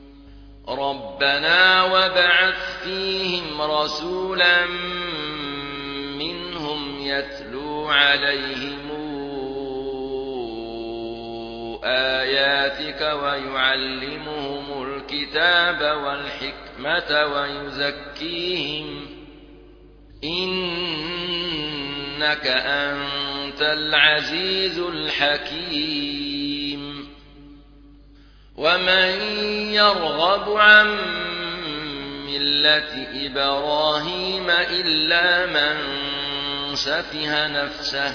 ربنا وابعث فيهم رسولا منهم يتلو عليهم آياتك ويعلمهم الكتاب والحكمة ويزكيهم إنك أنت العزيز الحكيم ومن يرغب عن ملة إبراهيم إلا من سفه نفسه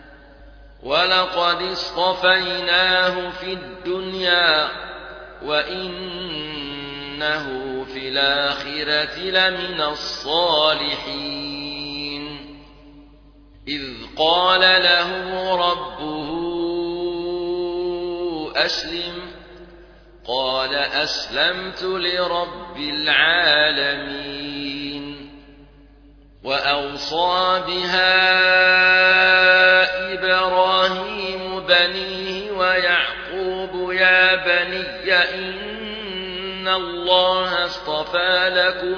ولقد اصطفيناه في الدنيا وإنه في الآخرة لمن الصالحين إذ قال له ربه أسلم قال أسلمت لرب العالمين وأوصى بها إبراهيم بنيه ويعقوب يا بني إن الله اصطفى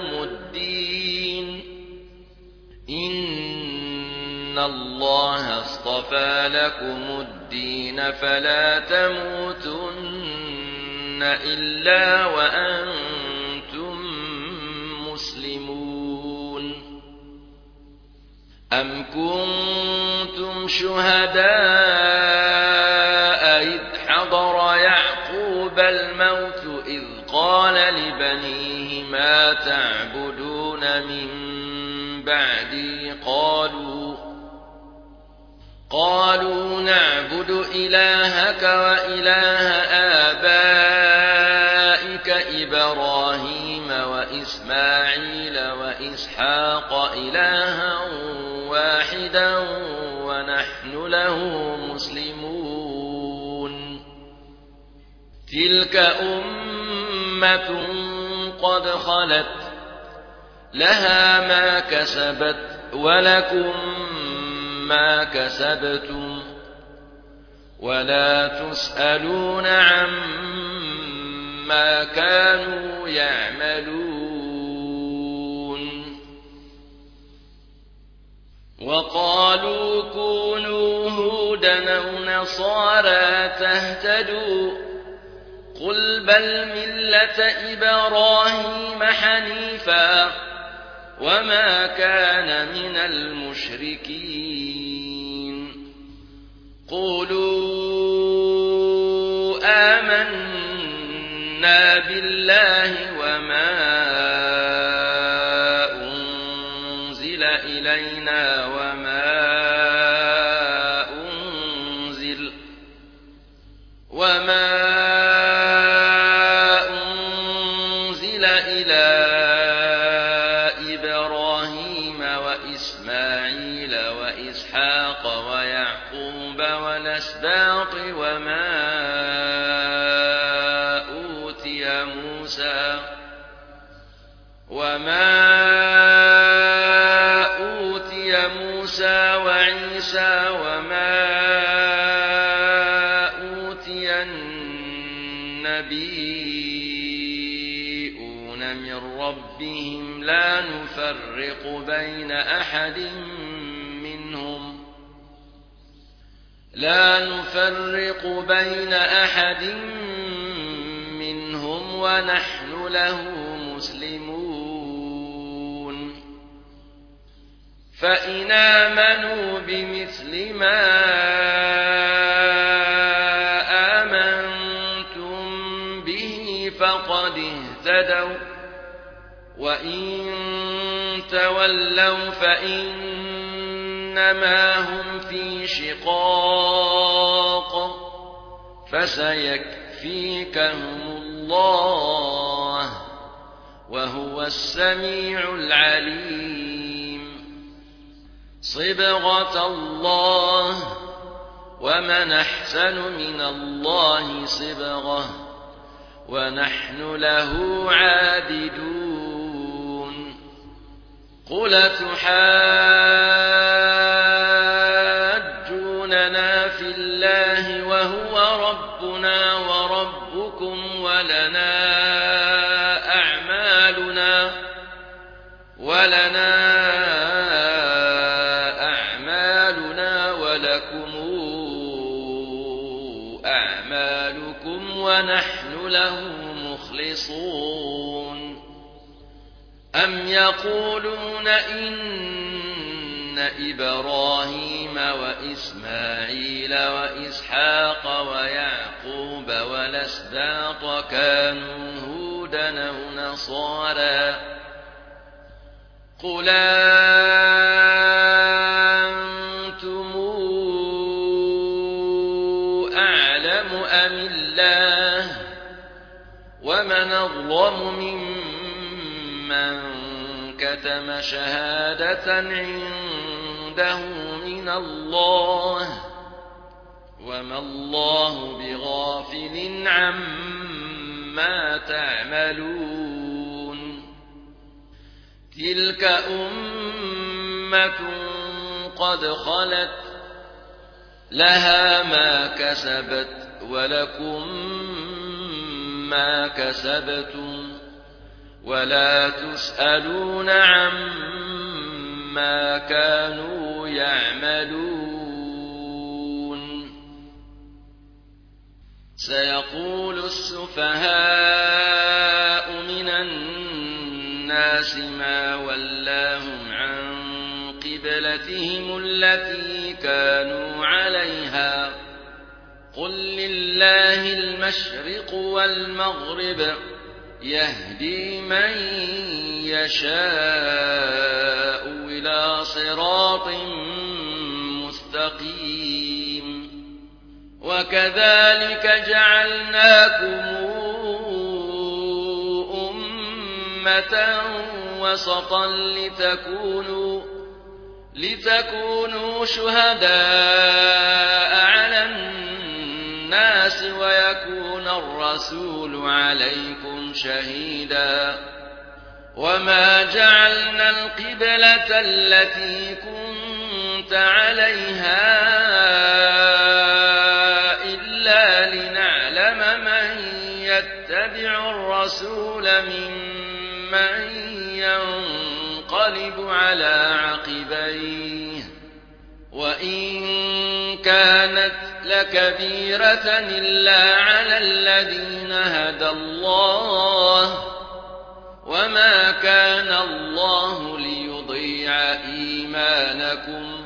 لكم الدين فلا تموتن إلا وأنتم مسلمون أم كنتم شهداء إذ حضر يعقوب الموت إذ قال لبنيه ما تعبدون من بعدي قالوا نعبد إلهك وإله آبائك إبراهيم وإسماعيل وإسحاق إلها واحدا ونحن له مسلمون تلك أمة قد خلت لها ما كسبت ولكم ما كسبتم ولا تسألون عما كانوا يعملون وقالوا كونوا هودا أو نصارى تهتدوا قل بل ملة إبراهيم حنيفا وما كان من المشركين قولوا آمنا بالله وما أنزل إلينا وما أنزل إلى إبراهيم وإسماعيل وإسحاق ويعقوب والأسباط وما أوتي موسى وعيسى وما أوتي النبيون من ربهم لا نفرق بين أحد منهم ونحن له مسلمون فإن آمنوا بمثل ما آمنتم به فقد اهتدوا وإن تولوا فإنما هم في شقاق فسيكفيكهم الله وهو السميع العليم صبغة الله ومن أحسن من الله صبغة ونحن له عابدون قل تحاجوننا في الله وهو ربنا وربكم ولنا أعمالنا ولكم أعمالكم ونحن له مخلصون أم يقولون إن إبراهيم وإسماعيل وإسحاق ويعقوب والأسباط كانوا هودا أو نصارى قل أنتم أعلم أم الله ومن أظلم ممن كتم شهادة عنده من الله وما الله بغافل عما تعملون تلك أمة قد خلت لها ما كسبت ولكم ما كسبتم ولا تسألون عما كانوا يعملون سيقول السفهاء من الناس ما ولاهم عن قبلتهم التي كانوا عليها قل لله المشرق والمغرب يهدي من يشاء إلى صراط مستقيم وكذلك جعلناكم أمة وسطا لتكونوا شهداء على الناس ويكون الرسول عليكم شهيدا وما جعلنا القبلة التي كنت عليها إلا لنعلم من يتبع الرسول ممن ينقلب على عقبيه وإن كانت لكبيرة إلا على الذين هدى الله وما كان الله ليضيع إيمانكم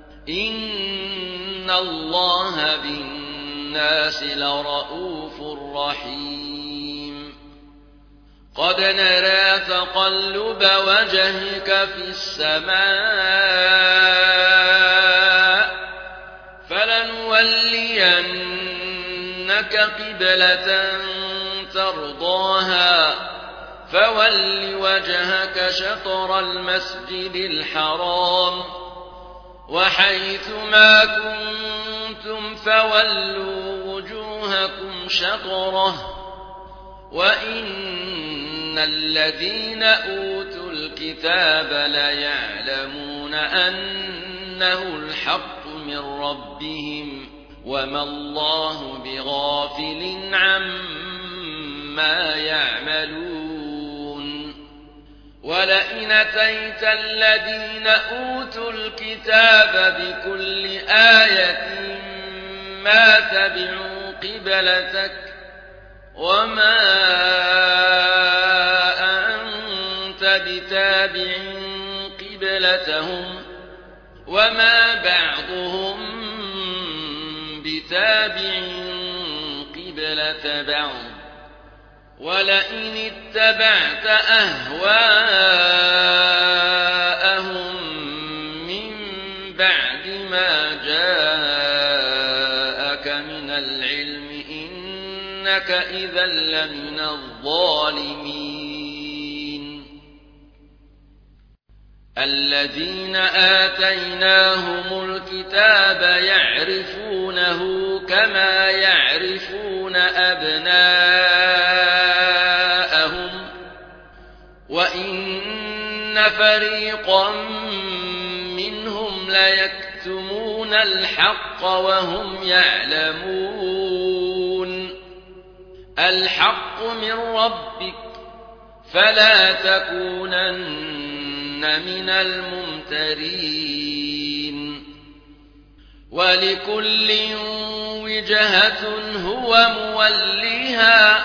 إن الله بالناس لرءوف رحيم قد نرى تقلب وجهك في السماء فلنولينك قبلة ترضاها فول وجهك شطر المسجد الحرام وحيث ما كنتم فولوا وجوهكم شطره وإن الذين أوتوا الكتاب ليعلمون أنه الحق من ربهم وما الله بغافل عما يعملون ولئن أتيت الذين أوتوا الكتاب بكل آية ما تبعوا قبلتك وما أنت بتابع قبلتهم وما بعضهم بتابع قبلة بعض ولئن اتبعت أهواءهم من بعد ما جاءك من العلم إنك إذا لمن الظالمين الذين آتيناهم الكتاب يعرفونه كما يعرفون أبناءهم وإن فريقا منهم ليكتمون الحق وهم يعلمون الحق من ربك فلا تكونن من الممترين ولكل وجهة هو موليها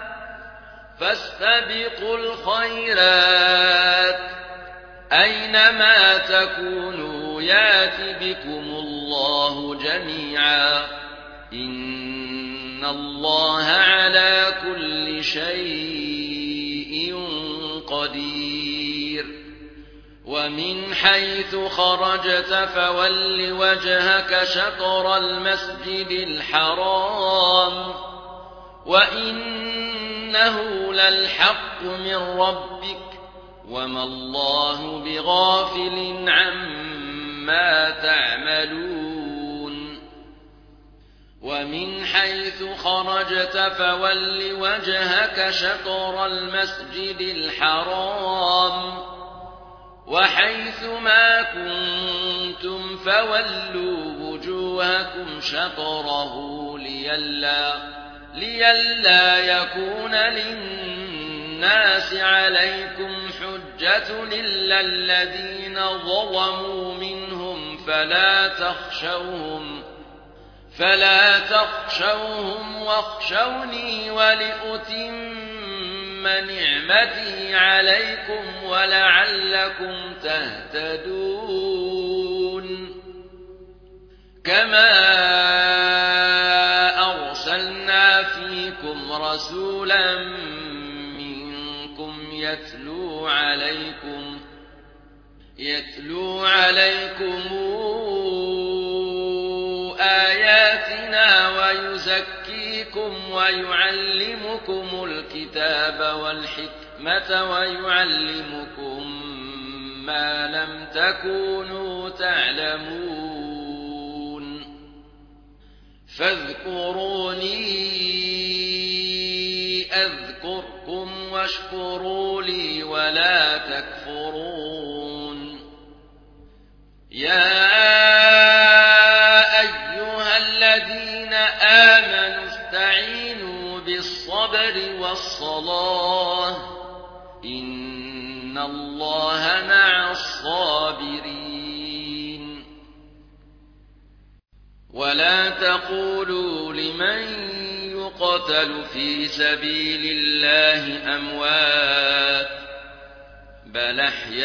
فاستبقوا الخيرات أينما تكونوا يات بكم الله جميعا إن الله على كل شيء قدير ومن حيث خرجت فول وجهك شطر المسجد الحرام وإنه للحق من ربك وما الله بغافل عما تعملون ومن حيث خرجت فول وجهك شطر المسجد الحرام وحيث ما كنتم فولوا وجوهكم شطره لئلا يكون للناس عليكم حجة إلا الذين ظلموا منهم فلا تخشوهم واخشوني ولأتم نعمتي عليكم ولعلكم تهتدون كما أرسلنا فيكم رسولا منكم يتلو عليكم آياتنا ويزكيكم ويعلمكم الكتاب والحكمة ويعلمكم ما لم تكونوا تعلمون فاذكروني أذكركم واشكروا لي ولا تكفرون يا أيها الذين آمنوا استعينوا بالصبر والصلاة إن الله مع الصابرين ولا تقولوا لمن يقتل في سبيل الله أموات بل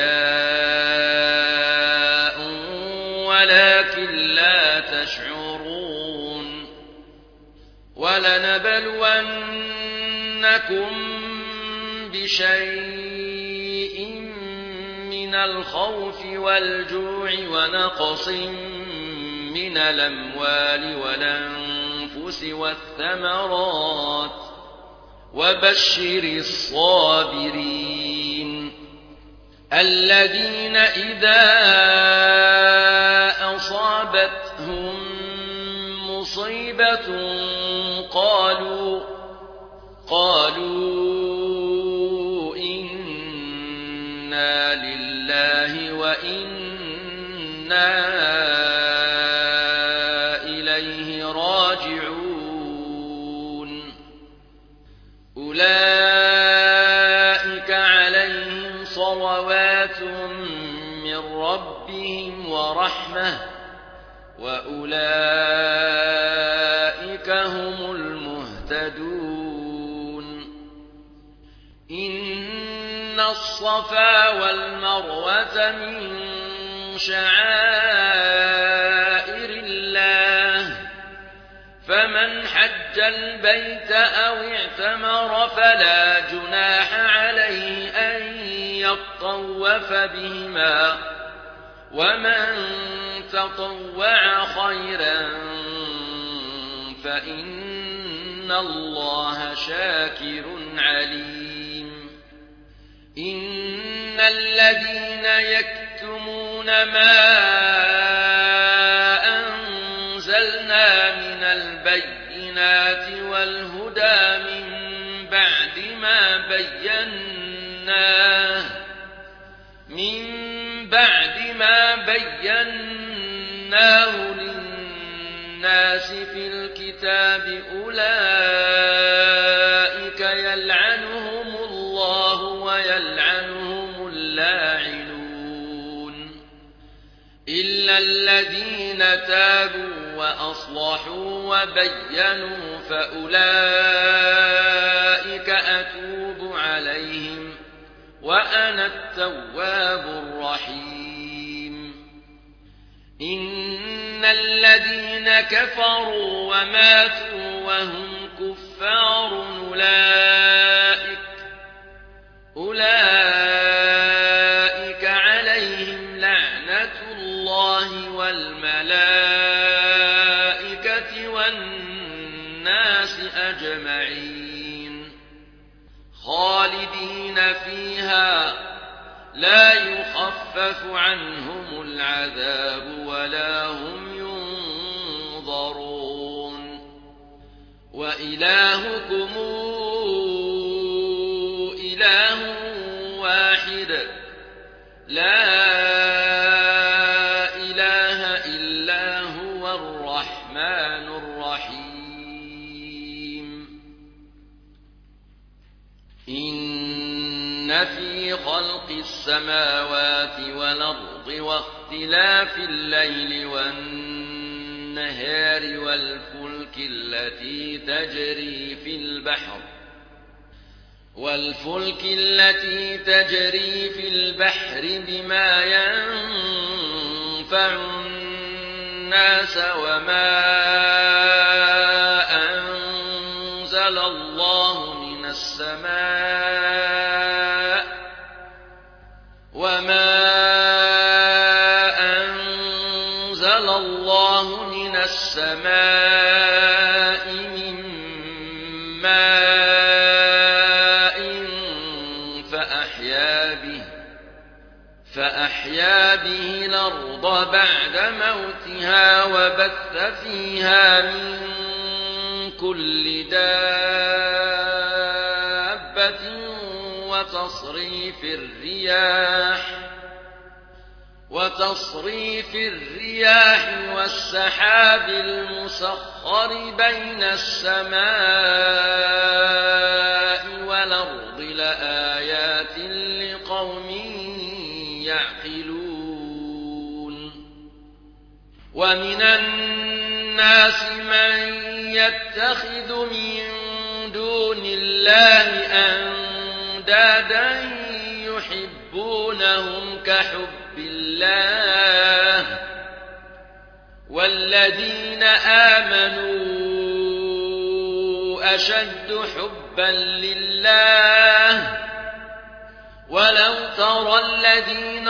أحياء ولكن لا تشعرون ولنبلونكم بشيء من الخوف والجوع ونقص من الأموال والأنفس والثمرات وبشر الصابرين الذين إذا أصابتهم مصيبة قالوا إنا وإنا إليه راجعون أولئك عليهم صلوات من ربهم ورحمة وأولئك هم المهتدون إن الصفا والمروة من شعائر الله فمن حج البيت أو اعتمر فلا جناح عليه أن يطوف بهما ومن تطوع خيرا فإن الله شاكر عليم إن الذين يكتمون ما أنزلنا من البينات والهدى من بعد ما بيناه للناس في الكتاب أولئك يلعنهم الله ويلعنهم اللاعنون إلا الذين تابوا وأصلحوا وبينوا فأولئك أتوب عليهم وأنا التواب الرحيم إن الذين كفروا وماتوا وهم كفار أولئك عليهم لعنة الله والملائكة والناس أجمعين خالدين فيها لا يخفف عنهم العذاب ولا هم ينظرون وإلهكم إله واحد لا إله إلا هو الرحمن الرحيم إن في خلق السماوات والأرض واختلاف الليل والنهار والفلك التي تجري في البحر بما ينفع الناس وما أنزل الله من السماء من ماء فأحيا به الأرض بعد موتها وبث فيها من كل دابة وتصريف الرياح والسحاب المسخر بين السماء والأرض لآيات لقوم يعقلون ومن الناس من يتخذ من دون الله أندادا يحبونهم كحب الله والذين آمنوا أشد حبا لله ولو ترى الذين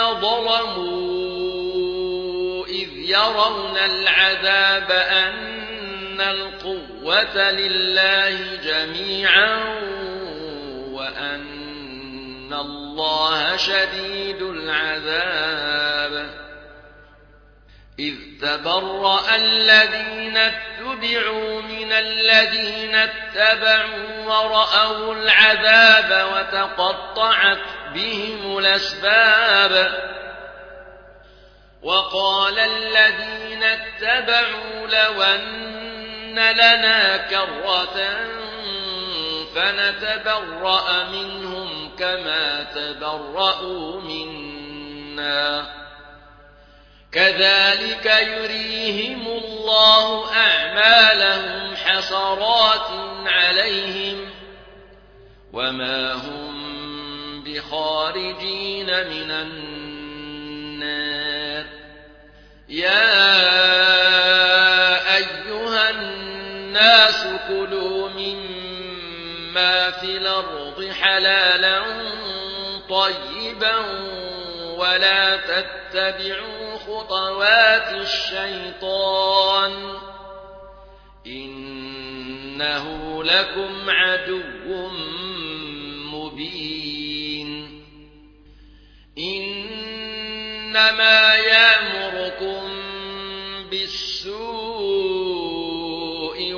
ظلموا إذ يرون العذاب أن القوة لله جميعا وأن الله شديد العذاب إذ تبرأ الذين اتبعوا من الذين اتبعوا ورأوا العذاب وتقطعت بهم الأسباب وقال الذين اتبعوا لو أن لنا كرة فنتبرأ منهم كما تبرأوا منا كذلك يريهم الله أعمالهم حسرات عليهم وما هم بخارجين من النار يا أيها الناس كلوا مما في الأرض حلالا طيبا ولا تتبعوا خطوات الشيطان إنه لكم عدو مبين إنما يأمركم بالسوء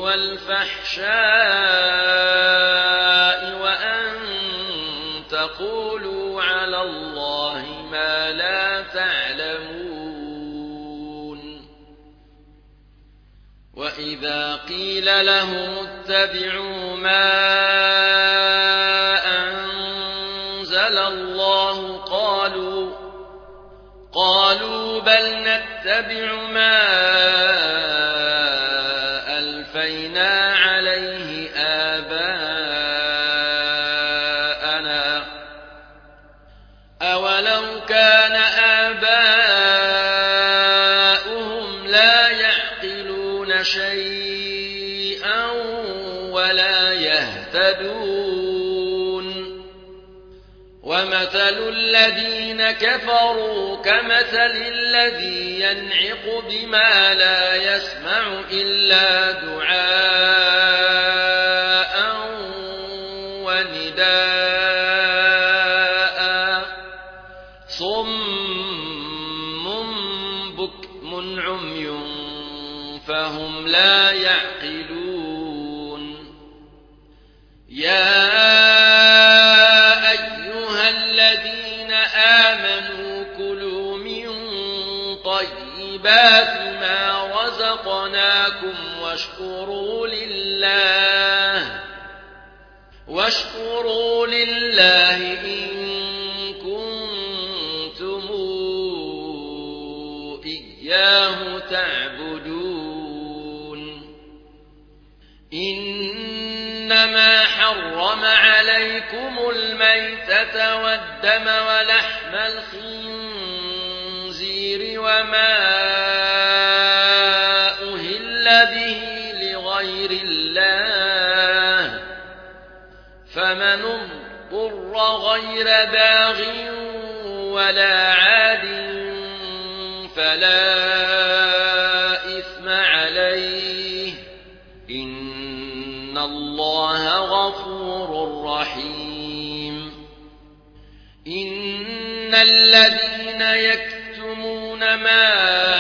والفحشاء وأن تقولوا على الله ما لا تعلمون وإذا قيل لهم اتبعوا ما أنزل الله قالوا بل نتبع ما ألفينا عليه آباءنا أولو كان آباؤهم لا يعقلون شيئا ولا يهتدون ومثل الذين كفروا كمثل الذي ينعق بما لا يسمع إلا دعاء ونداء صم بكم عمي فهم لا يعقلون يا أيها الذين آمنوا كلوا من طيبات ما رزقناكم واشكروا لله إن كنتم إياه تعبدون إنما حرم عليكم الميتة والدم ولحم الخنزير وما أهل به لغير الله فمن اضطر غير باغ ولا عاد فلا إثم عليه إن الله غفور رحيم إن الذين يكتمون ما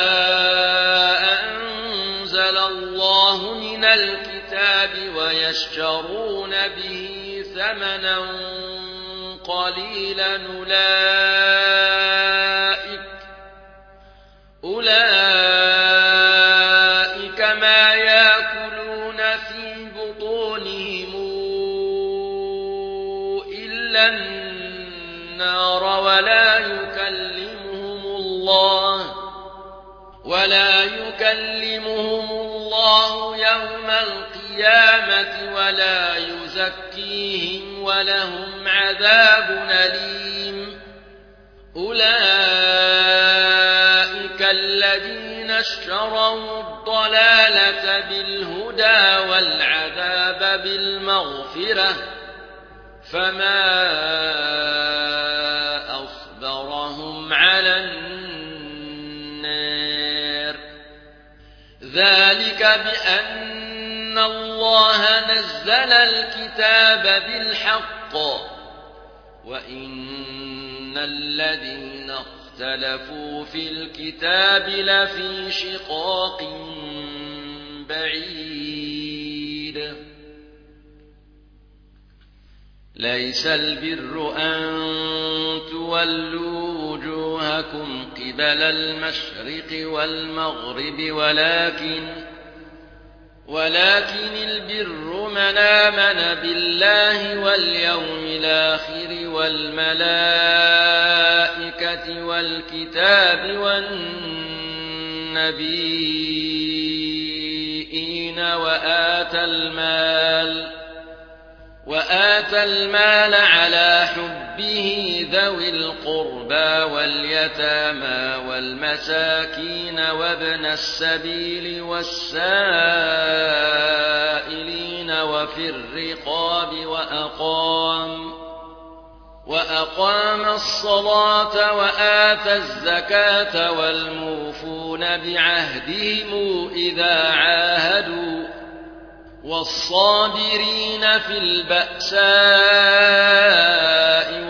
أنزل الله من الكتاب ويشترون به ثمنا قليلا أولئك ما يأكلون في بطونهم إلا النار ولا يكلمهم الله يوم القيامة ولا يزكيهم ولهم عذاب أليم أولئك الذين اشتروا الضلالة بالهدى والعذاب بالمغفرة فما أصبرهم على النار ذلك بأن الله نزل الكتاب بالحق وإن الذين اختلفوا في الكتاب لفي شقاق بعيد ليس البر أن تولوا وجوهكم وجوهكم قبل المشرق والمغرب ولكن البر من آمن بالله واليوم الآخر والملائكة والكتاب والنبيين وآتى المال على حبه ذوي القربى واليتامى والمساكين وابن السبيل والسائلين وفي الرقاب وأقام الصلاة وآتى الزكاة والموفون بعهدهم إذا عاهدوا والصابرين في البأساء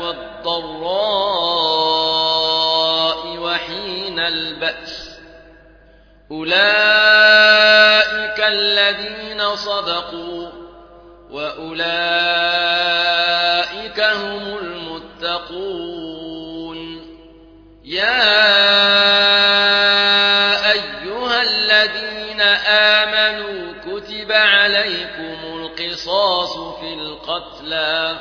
والضراء وحين البأس أولئك الذين صدقوا وأولئك هم المتقون يا أيها الذين آمنوا كتب عليكم القصاص في القتلى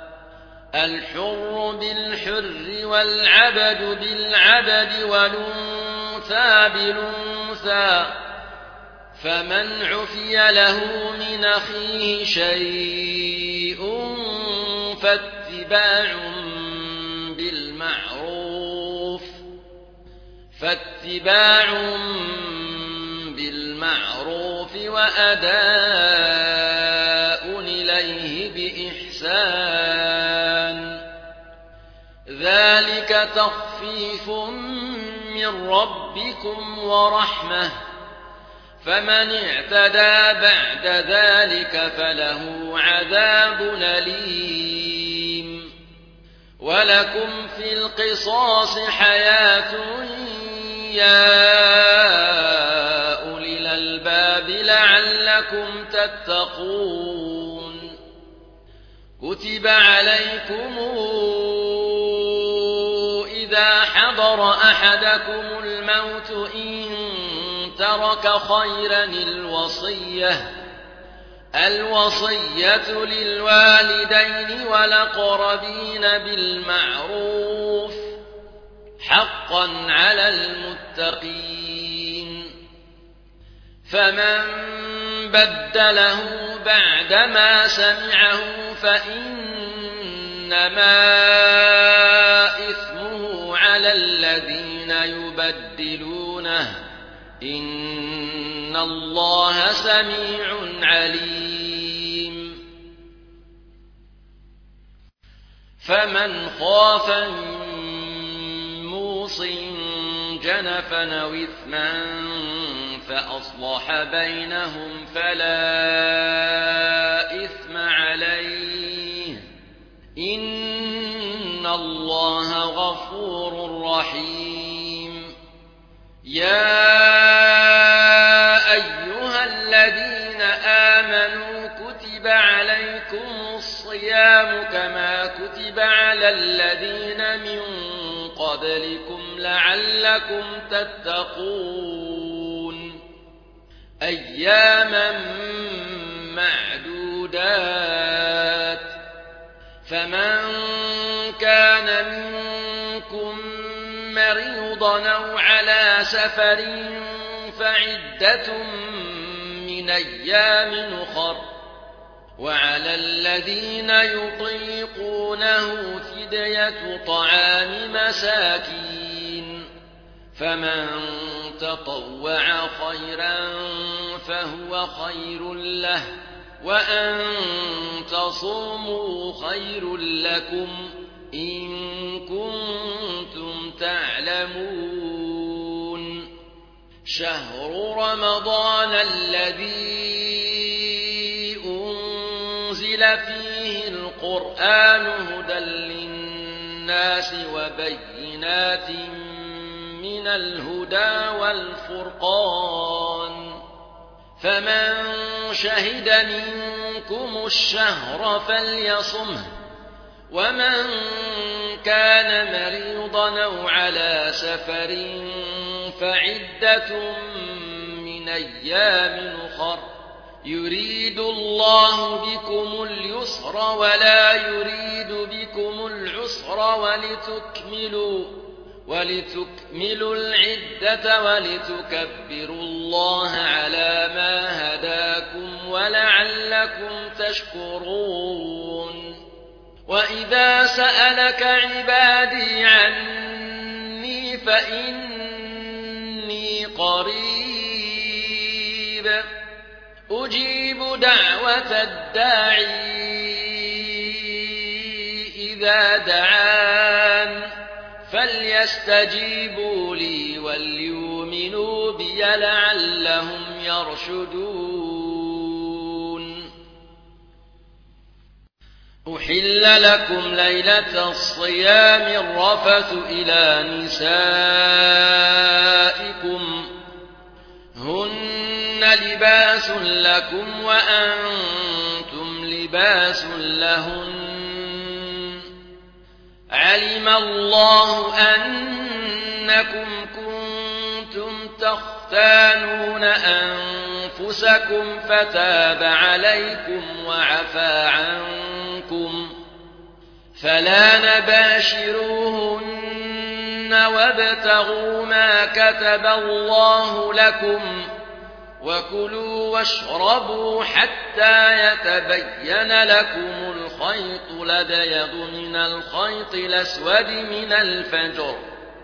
الحر بالحر والعبد بالعبد والأنثى بالأنثى فمن عفي له من أخيه شيء فاتباع بالمعروف وأداء إليه بإحسان ذلك تخفيف من ربكم ورحمة فمن اعتدى بعد ذلك فله عذاب أليم ولكم في القصاص حياة يا أولي الألباب لعلكم تتقون كتب عليكم إذا حضر أحدكم الموت إن ترك خيرا الوصية للوالدين والأقربين بالمعروف حقا على المتقين فمن بدله بعدما سمعه فإنما إثمه على الذين يبدلونه إن الله سميع عليم فمن خاف من موص جنفا أو إثما فأصلح بينهم فلا إثم عليه إن الله غفور رحيم يا أيها الذين آمنوا كتب عليكم الصيام كما كتب على الذين من قبلكم لعلكم تتقون أياما معدودات فمن كان منكم مريضا أو على سفر فعدة من أيام أخر وعلى الذين يطيقونه فدية طعام مساكين فمن تطوع خيرا فهو خير له وأن تصوموا خير لكم إن كنتم تعلمون شهر رمضان الذي أنزل فيه القرآن هدى للناس وبينات من الهدى والفرقان فمن شهد منكم الشهر فليصمه ومن كان مريضا أو على سفر فعدة من أيام أخر يريد الله بكم اليسر ولا يريد بكم العسر ولتكملوا العدة ولتكبروا الله على ما هداكم ولعلكم تشكرون وإذا سألك عبادي عني فإني قريب أجيب دعوة الداعي إذا دعان فليستجيبوا لي وليؤمنوا بي لعلهم يرشدون أحل لكم ليلة الصيام الرفث إلى نسائكم هن لباس لكم وأنتم لباس لهن علم الله أنكم كنتم تختانون أنفسكم فتاب عليكم وعفى عنكم فلا نباشروهن وابتغوا ما كتب الله لكم وكلوا واشربوا حتى يتبين لكم الخيط الأبيض من الخيط الأسود من الفجر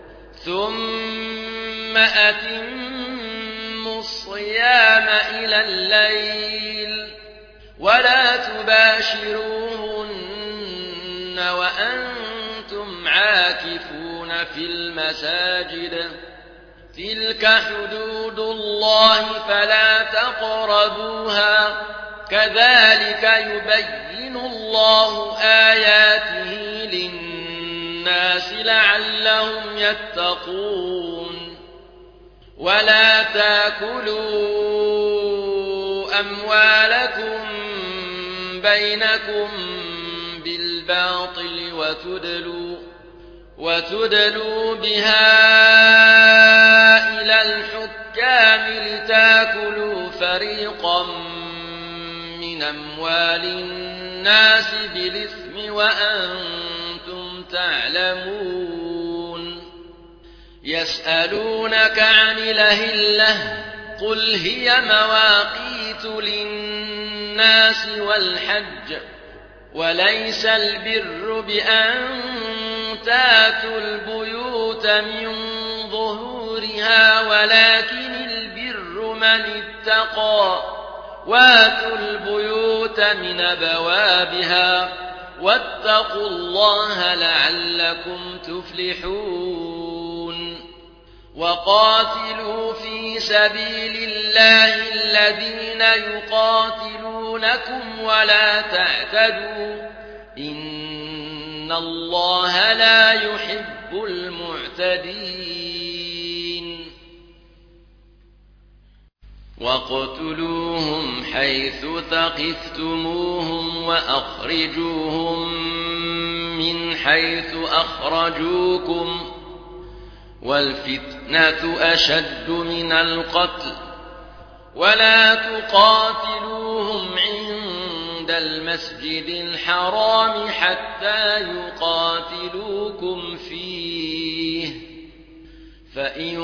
ثم أتموا الصيام إلى الليل ولا تباشروهن وأنتم عاكفون في المساجد تلك حدود الله فلا تقربوها كذلك يبين الله آياته للناس لعلهم يتقون ولا تاكلوا أموالكم بينكم بالباطل وتدلوا بها إلى الحكام لتاكلوا فريقا من أموال الناس بالإثم وأنتم تعلمون يسألونك عن الأهلة قل هي مواقيت للناس والحج وليس البر بأن تاتوا البيوت من ظهورها ولكن البر من اتقى واتوا البيوت من أبوابها واتقوا الله لعلكم تفلحون وقاتلوا في سبيل الله الذين يقاتلونكم ولا تعتدوا إن الله لا يحب المعتدين واقتلوهم حيث ثقفتموهم وأخرجوهم من حيث أخرجوكم والفتنة أشد من القتل ولا تقاتلوهم عند المسجد الحرام حتى يقاتلوكم فيه فإن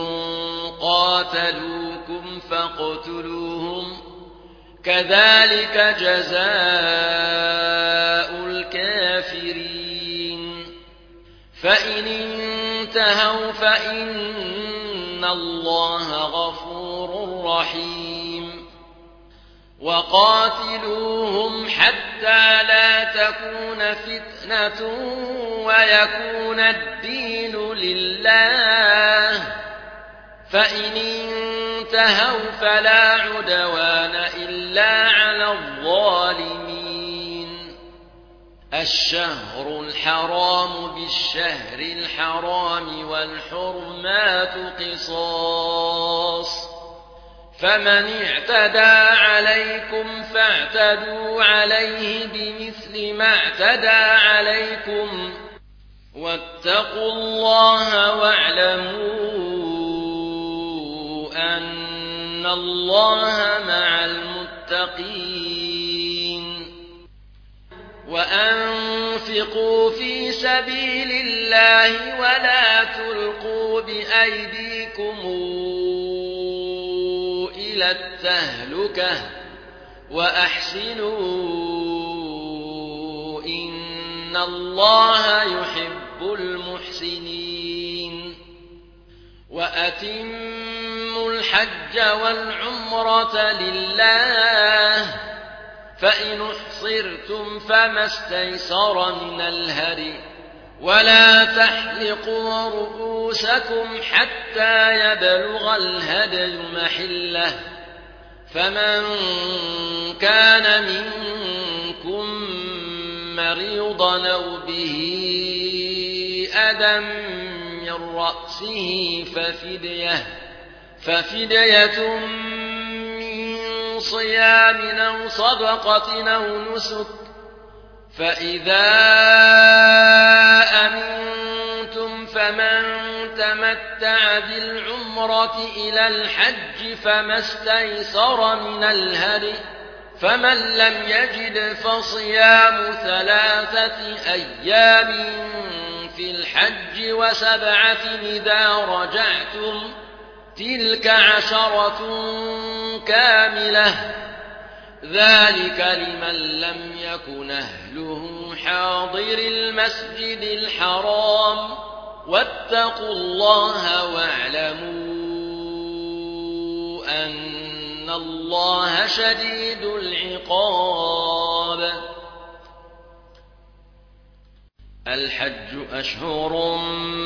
قاتلوكم فاقتلوهم كذلك جزاء الكافرين فإن انتهوا فإن الله غفور رحيم وقاتلوهم حتى لا تكون فتنة ويكون الدين لله فإن انتهوا فلا عدوان إلا على الظالمين الشهر الحرام بالشهر الحرام والحرمات قصاص فمن اعتدى عليكم فاعتدوا عليه بمثل ما اعتدى عليكم واتقوا الله واعلموا أن الله مع المتقين وأنفقوا في سبيل الله ولا تلقوا بأيديكم إلى التهلكة وأحسنوا إن الله يحب المحسنين وأتموا الحج والعمرة لله فإن احصرتم فما استيسر من الهدي ولا تحلقوا رؤوسكم حتى يبلغ الهدي محله فمن كان منكم مريضا أو به أذى من رأسه ففدية من صيام أو صدقة أو نسك فإذا أمنتم فمن تمتع بالعمرة إلى الحج فما استيسر من الهدي فمن لم يجد فصيام 3 أيام في الحج و7 إذا رجعتم تلك 10 كاملة ذلك لمن لم يكن أهله حاضر المسجد الحرام واتقوا الله واعلموا أن الله شديد العقاب الحج أشهر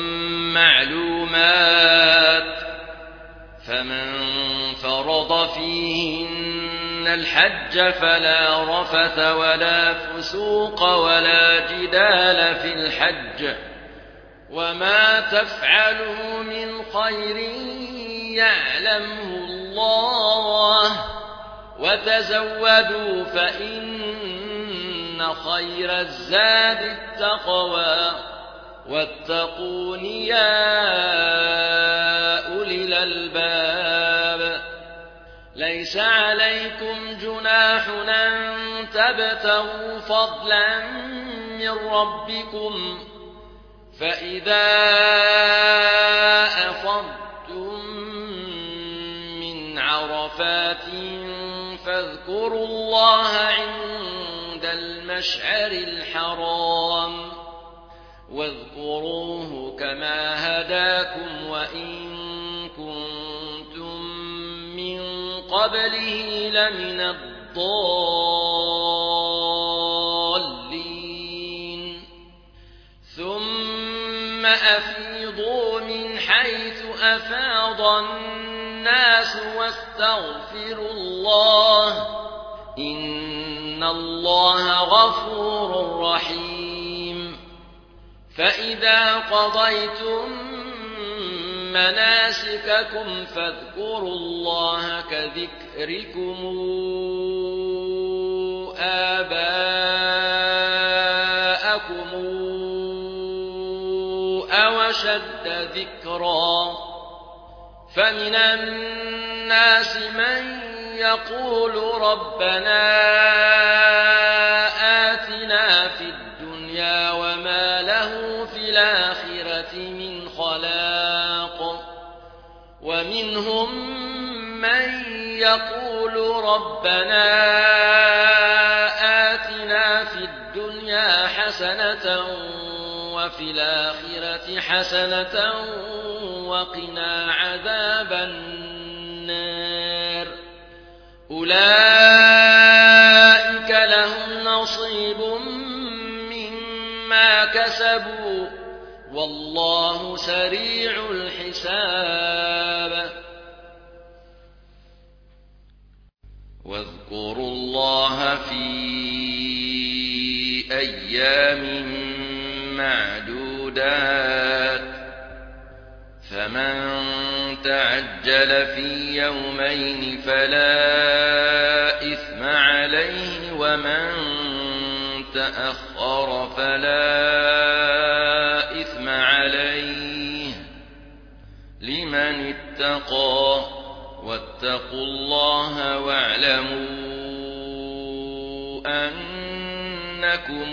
معلومات فمن فرض فيهن الحج فلا رفث ولا فسوق ولا جدال في الحج وما تفعلوا من خير يعلمه الله وتزودوا فإن خير الزاد التقوى واتقون يا أولي الألباب ليس عليكم جناح أن تبتغوا فضلا من ربكم فإذا أفضتم من عرفات فاذكروا الله عند المشعر الحرام واذكروه كما هداكم وإن كنتم من قبله لمن الضالين ثم أفيضوا من حيث أفاض الناس واستغفروا الله إن الله غفور رحيم فإذا قضيتم مناسككم فاذكروا الله كذكركم آباءكم أو أشد ذكرا فمن الناس من يقول ربنا آتنا في الدنيا وما له في الآخرة من خلاق ومنهم من يقول ربنا آتنا في الدنيا حسنة وفي الآخرة حسنة وقنا عذاب النار أولئك لهم نصيب مما كسبوا والله سريع الحساب واذكروا الله في أيام معدودات فمن تعجل في يومين فلا إثم عليه ومن تأخر فلا إثم عليه لمن اتقى واتقوا الله واعلموا أنكم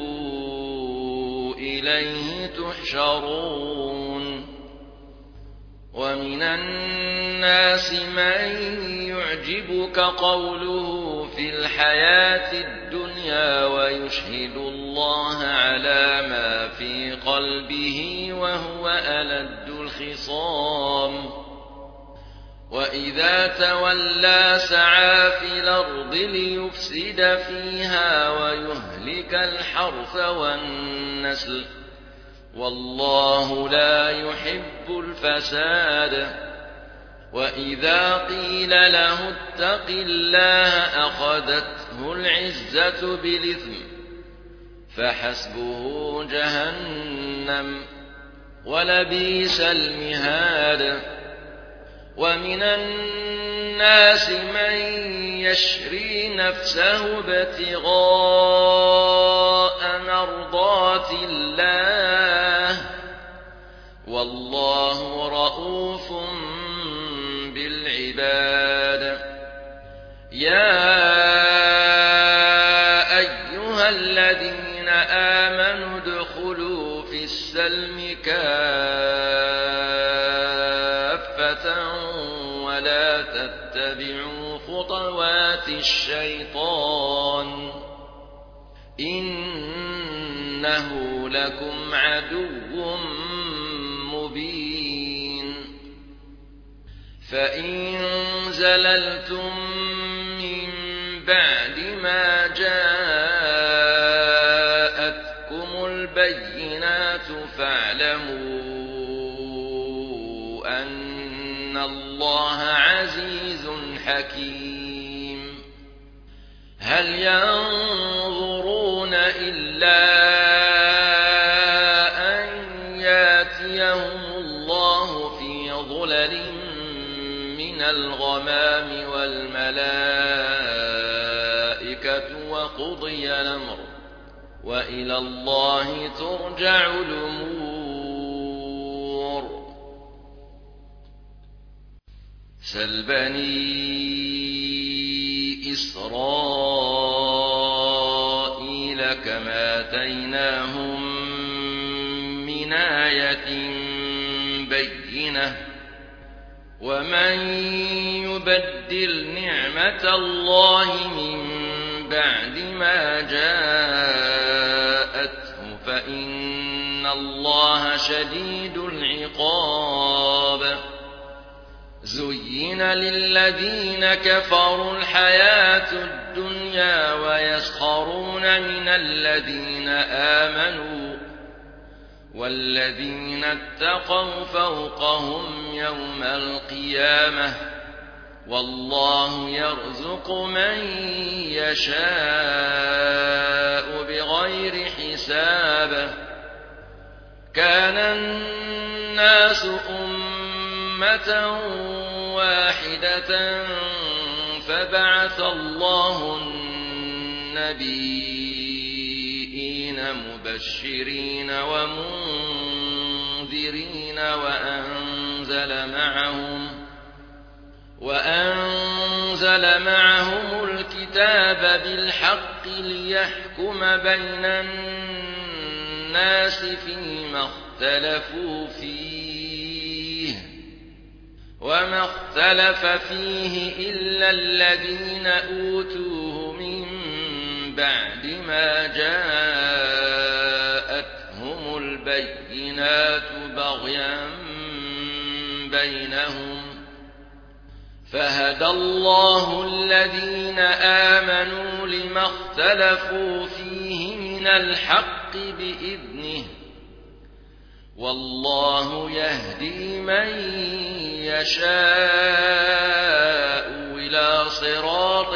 إليه تحشرون ومن الناس من يعجبك قوله في الحياة الدنيا ويشهد الله على ما في قلبه وهو ألد الخصام وإذا تولى سعى في الأرض ليفسد فيها ويهلك الحرث والنسل والله لا يحب الفساد وإذا قيل له اتق الله أخذته العزة بالإثم فحسبه جهنم ولبئس المهاد ومن الناس من يشري نفسه ابتغاء مرضات الله والله رؤوف بالعباد يا أيها الذين آمنوا ادخلوا في السلم كافة ولا تتبعوا خطوات الشيطان إنه لكم عدو مبين فإن زللتم من بعد ما جاءتكم البينات فاعلموا أن الله عزيز حكيم هل ينظرون إلا أن ياتيهم الله في ظلل من الغمام والملائكة وقضي الأمر وإلى الله ترجع الأمور سل بني إسرائيل كما آتيناهم من آية بينة ومن يبدل نعمة الله من بعد ما جاءته فإن الله شديد العقاب زين للذين كفروا الحياة الدنيا ويسخرون من الذين آمنوا والذين اتقوا فوقهم يوم القيامة والله يرزق من يشاء بغير حساب كان الناس أمة واحدة فبعث الله النبيين مبشرين ومنذرين وأنزل معهم الكتاب بالحق ليحكم بين الناس فيما اختلفوا فيه وما اختلف فيه إلا الذين أوتوه من بعد ما جاءتهم البينات بغيا بينهم فهدى الله الذين آمنوا لما اختلفوا فيه من الحق بإذنه والله يهدي من يشاء إلى صراط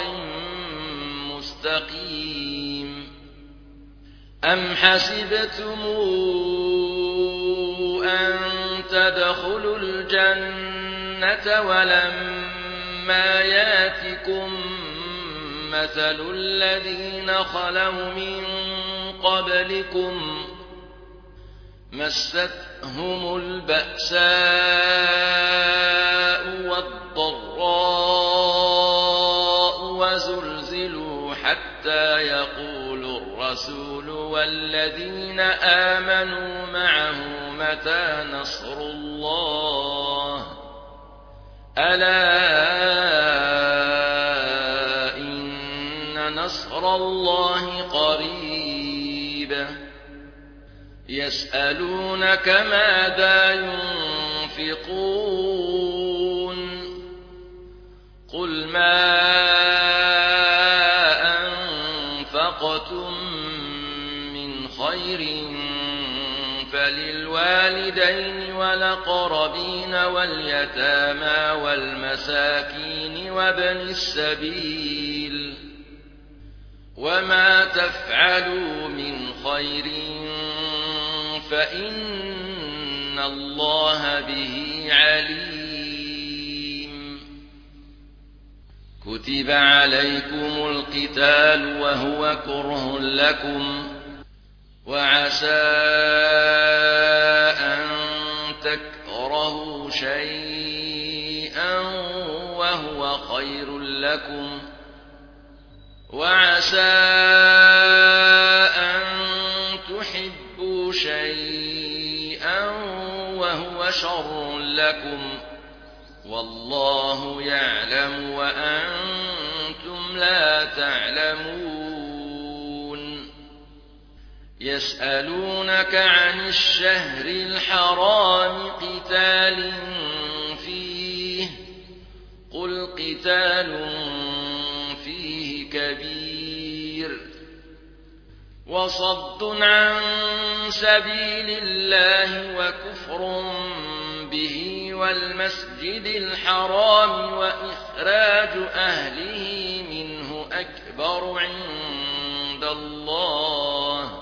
مستقيم أم حسبتم أن تدخلوا الجنة البينة ولما ياتكم مثل الذين خلوا من قبلكم مستهم البأساء والضراء وزلزلوا حتى يقول الرسول والذين آمنوا معه متى نصر الله ألا إن نصر الله قريب يسألونك ماذا ينفقون قل ما أنفقتم من خير فللوالدين والأقربين واليتامى والمساكين وابن السبيل وما تفعلوا من خير فإن الله به عليم كتب عليكم القتال وهو كره لكم وعسى أن تكرهوا شيئا وهو خير لكم وعسى أن تحبوا شيئا وهو شر لكم والله يعلم وأنتم لا تعلمون يسألونك عن الشهر الحرام قتال فيه قل قتال فيه كبير وصد عن سبيل الله وكفر به والمسجد الحرام وإخراج أهله منه أكبر عند الله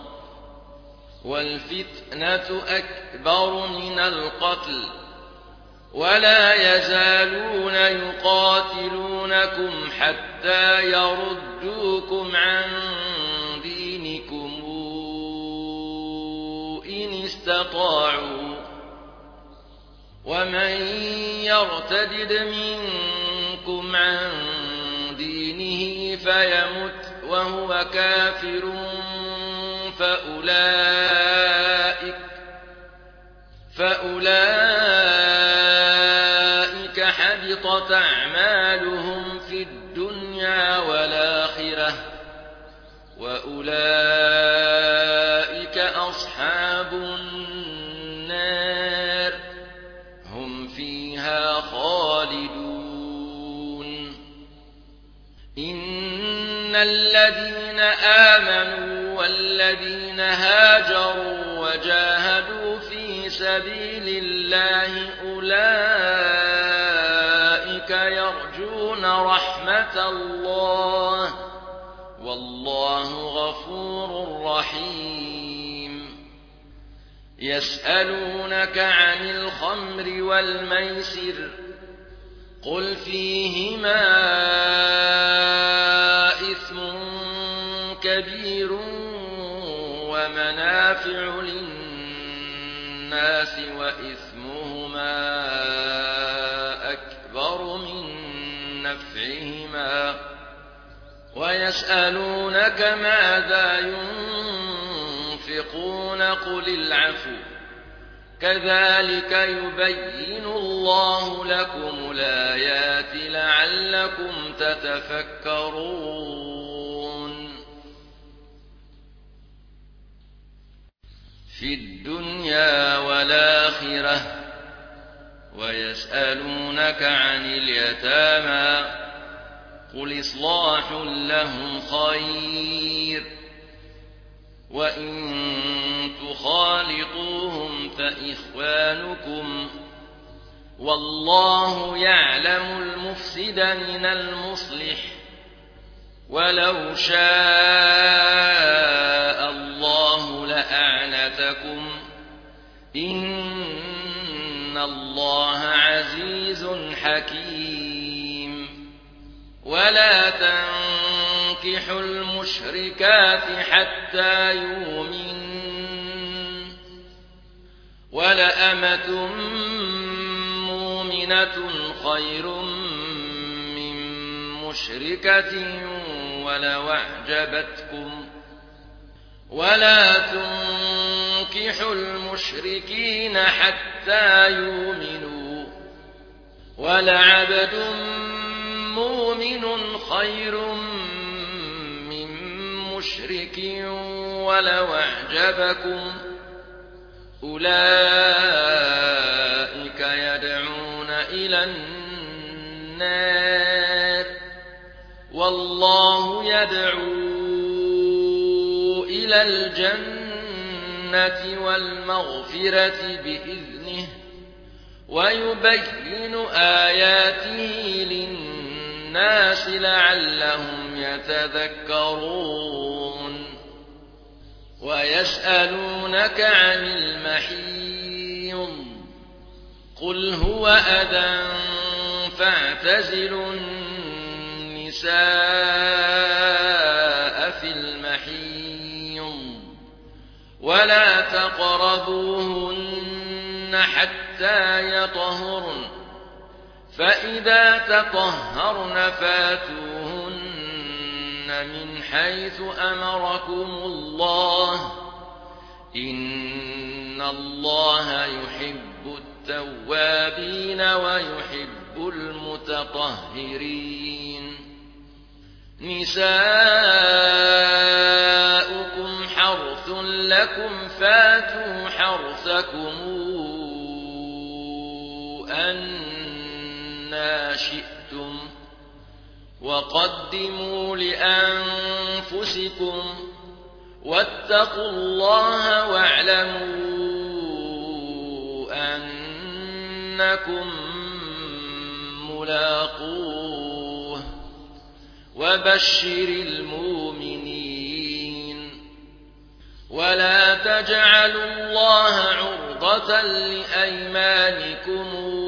والفتنة أكبر من القتل ولا يزالون يقاتلونكم حتى يردوكم عن دينكم إن استطاعوا ومن يرتد منكم عن دينه فيمت وهو كافر فأولئك حبطت أعمالهم في الدنيا والآخرة وأولئك أصحاب النار هم فيها خالدون إن الذين آمنوا والذين هاجروا وجاهدوا في سبيل الله أولئك يرجون رحمة الله والله غفور رحيم يسألونك عن الخمر والميسر قل فيهما إثم كبير ومنافع للناس وإثمهما أكبر من نفعهما ويسألونك ماذا ينفقون قل العفو كذلك يبين الله لكم الآيات لعلكم تتفكرون في الدنيا والآخرة ويسألونك عن اليتامى قل إصلاح لهم خير وإن تخالطوهم فإخوانكم والله يعلم المفسد من المصلح ولو شاء الله لأعنتكم إن الله عزيز حكيم حكيم ولا تنكحوا المشركات حتى يؤمنوا ولأمة مؤمنة خير من مشركة ولو أعجبتكم ولا تنكحوا المشركين حتى يؤمنوا ولعبد مؤمن خير من مشرك ولو أعجبكم أولئك يدعون إلى النار والله يدعو إلى الجنة والمغفرة بإذنه ويبين آياته للناس لعلهم يتذكرون ويسألونك عن المحيض قل هو أذى فاعتزلوا النساء في المحيض ولا تقربوهن حتى يطهرن فإذا تطهرن فاتوهن من حيث أمركم الله إن الله يحب التوابين ويحب المتطهرين نساؤكم حرث لكم فاتوا حرثكم أنى شئتم وقدموا لأنفسكم واتقوا الله واعلموا أنكم ملاقوه وبشر المؤمنين ولا تجعلوا الله عرضة لأيمانكم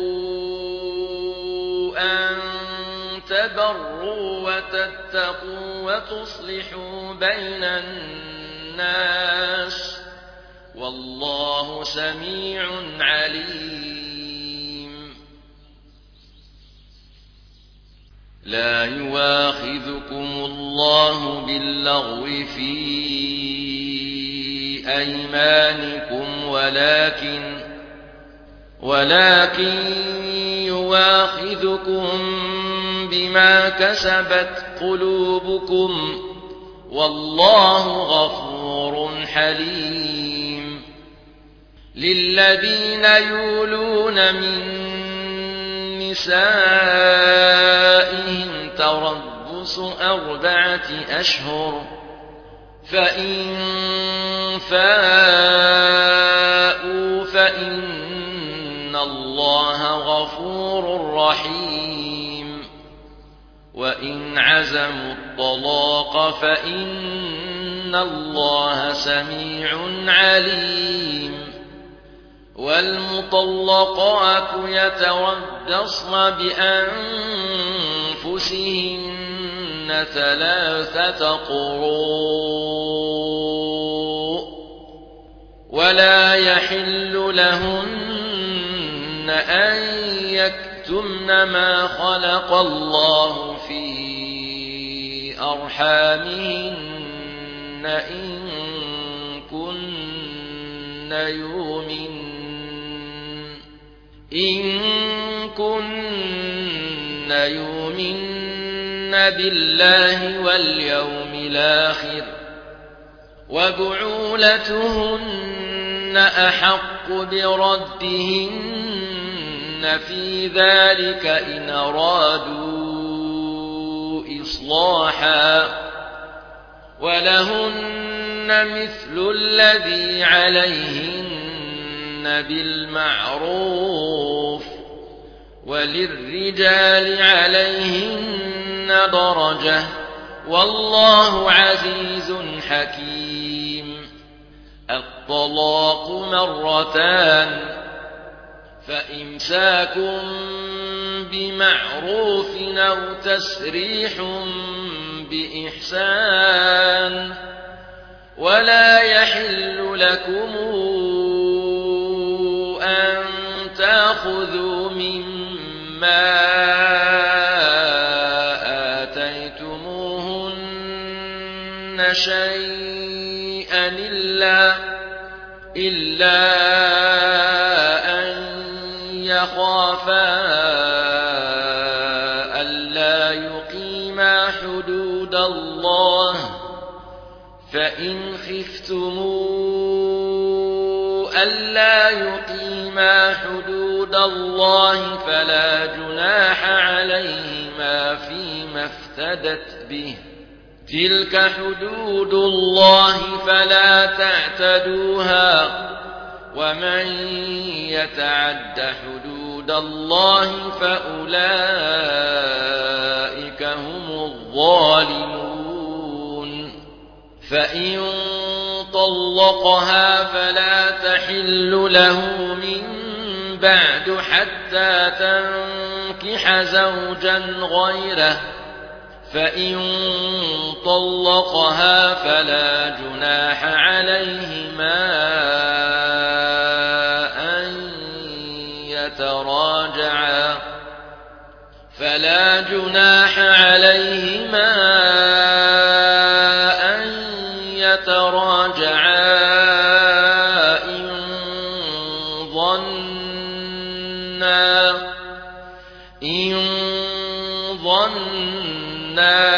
أن تبروا وتتقوا وتصلحوا بين الناس والله سميع عليم لا يواخذكم الله باللغو في أيمانكم ولكن يواخذكم بما كسبت قلوبكم والله غفور حليم للذين يولون من نسائهم تربص 4 أشهر فإن فاءوا فإن الله غفور رحيم وإن عزموا الطلاق فإن الله سميع عليم والمطلقات يتربصن بأنفسهن 3 قروء ولا يحل لهن أن يكتمن ما خلق الله في أرحامهن إن كن يؤمن بالله واليوم الآخر وبعولتهن أحق بردهن في ذلك إن أرادوا إصلاحا ولهن مثل الذي عليهن بالمعروف وللرجال عليهن درجة والله عزيز حكيم الطلاق 2 فإمساك بمعروف أو تسريح بإحسان ولا يحل لكم أن تأخذوا مما آتيتموهن شيئا إلا أن يخافا ألا يقيما حدود الله فإن خفتم ألا يقيما حدود الله فلا جناح عليهما فيما افتدت به تلك حدود الله فلا تعتدوها ومن يتعد حدود الله فأولئك هم الظالمون فإن طلقها فلا تحل له من بعد حتى تنكح زوجا غيره فإن طلقها فلا جناح عليهما أن يتراجعا إن ظنا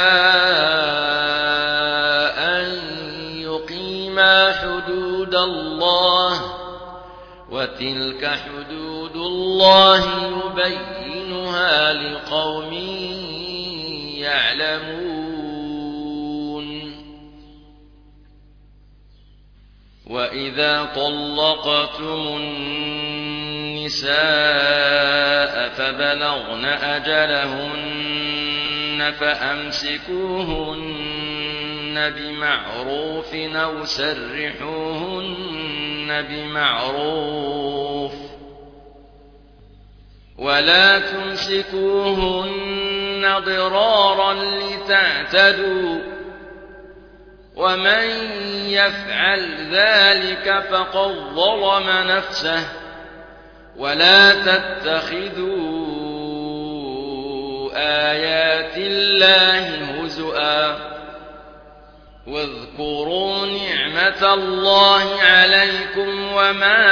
أن يقيما حدود الله وتلك حدود الله يبينها لقوم يعلمون وإذا طلقتم النساء فبلغن أجلهن فأمسكوهن بمعروف أو سرحوهن بمعروف ولا تمسكوهن ضرارا لتعتدوا ومن يفعل ذلك فقد ظلم نفسه ولا تتخذوا آيات الله هزؤا واذكروا نعمة الله عليكم وما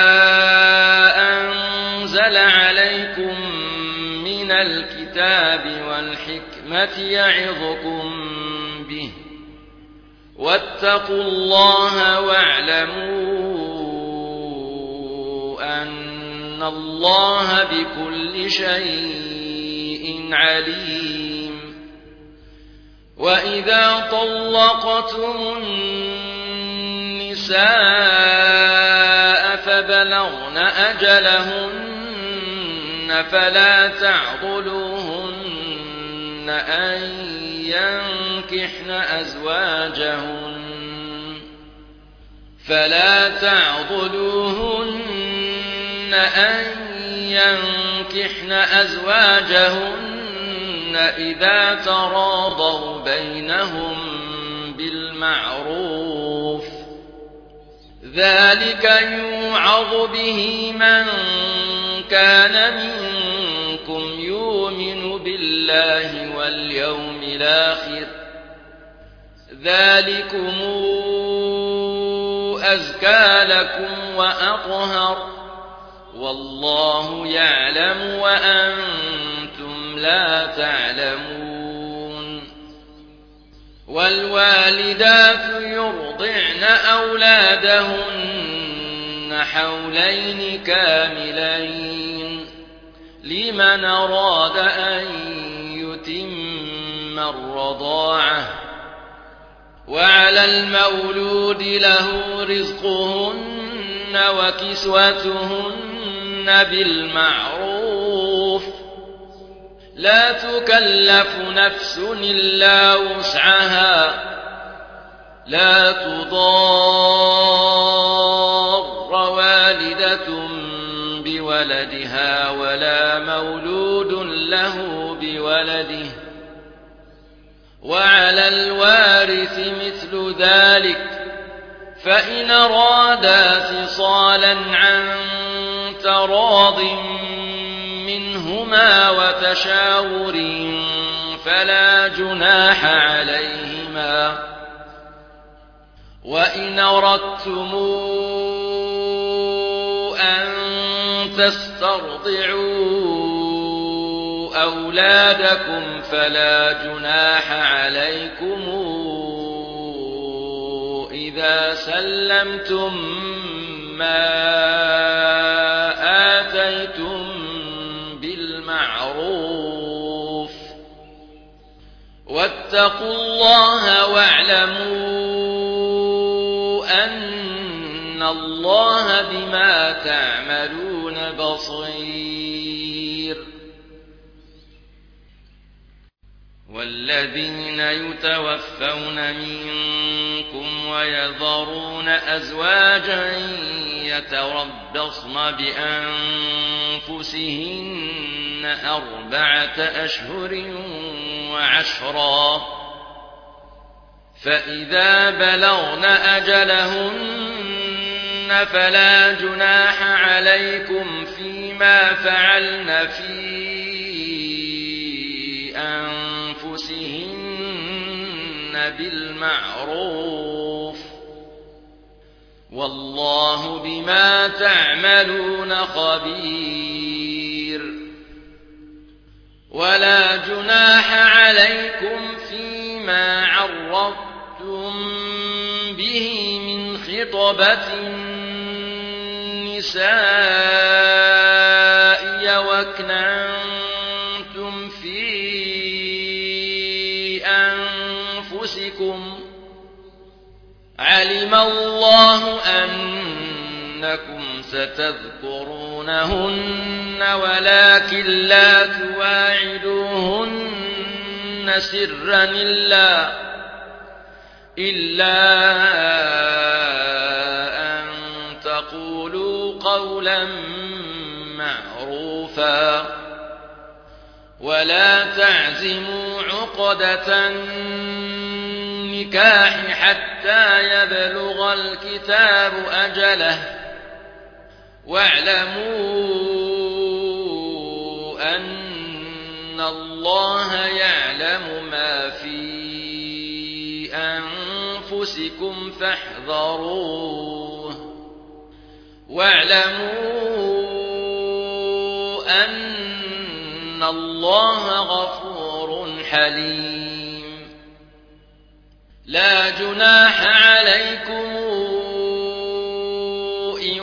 أنزل عليكم من الكتاب والحكمة يعظكم به واتقوا الله واعلموا أن الله بكل شيء عليم وإذا طلقتم النساء فبلغن أجلهن فلا تعضلوهن أن ينكحن أزواجهن إذا تراضوا بينهم بالمعروف ذلك يوعظ به من كان منكم يؤمن بالله واليوم الآخر ذلكم أزكى لكم وأطهر والله يعلم وأنتم لا تعلمون والوالدات يرضعن أولادهن حولين كاملين لمن أراد أن يتم الرضاعة وعلى المولود له رزقهن وكسوتهن بالمعروف لا تكلف نفس إلا وسعها لا تضار والدة بولدها ولا مولود له بولده، وعلى الوارث مثل ذلك، فإن أرادا فصالا عن تراض منهما وتشاور فلا جناح عليهما. وإن أردتم أن تسترضعوا أولادكم فلا جناح عليكم إذا سلمتم ما آتيتم بالمعروف، واتقوا الله واعلموا أن الله بما تعملون بصير. والذين يتوفون منكم ويذرون أزواجا يتربصن بأنفسهن 4 أشهر وعشرا، فإذا بلغن أجلهن فلا جناح عليكم فيما فعلن في أنفسهن بالمعروف، والله بما تعملون خبير. ولا جناح عليكم فيما عرضتم به من خطبة النساء وأكننتم في أنفسكم، علم الله أنكم ستذكرونهن ولكن لا تواعدوهن سرا إلا أن تقولوا قولا معروفا، ولا تعزموا عقدة النكاح حتى يبلغ الكتاب أجله، واعلموا أن الله يعلم ما في أنفسكم فاحذروه، واعلموا أن الله غفور حليم. لا جناح عليكم إن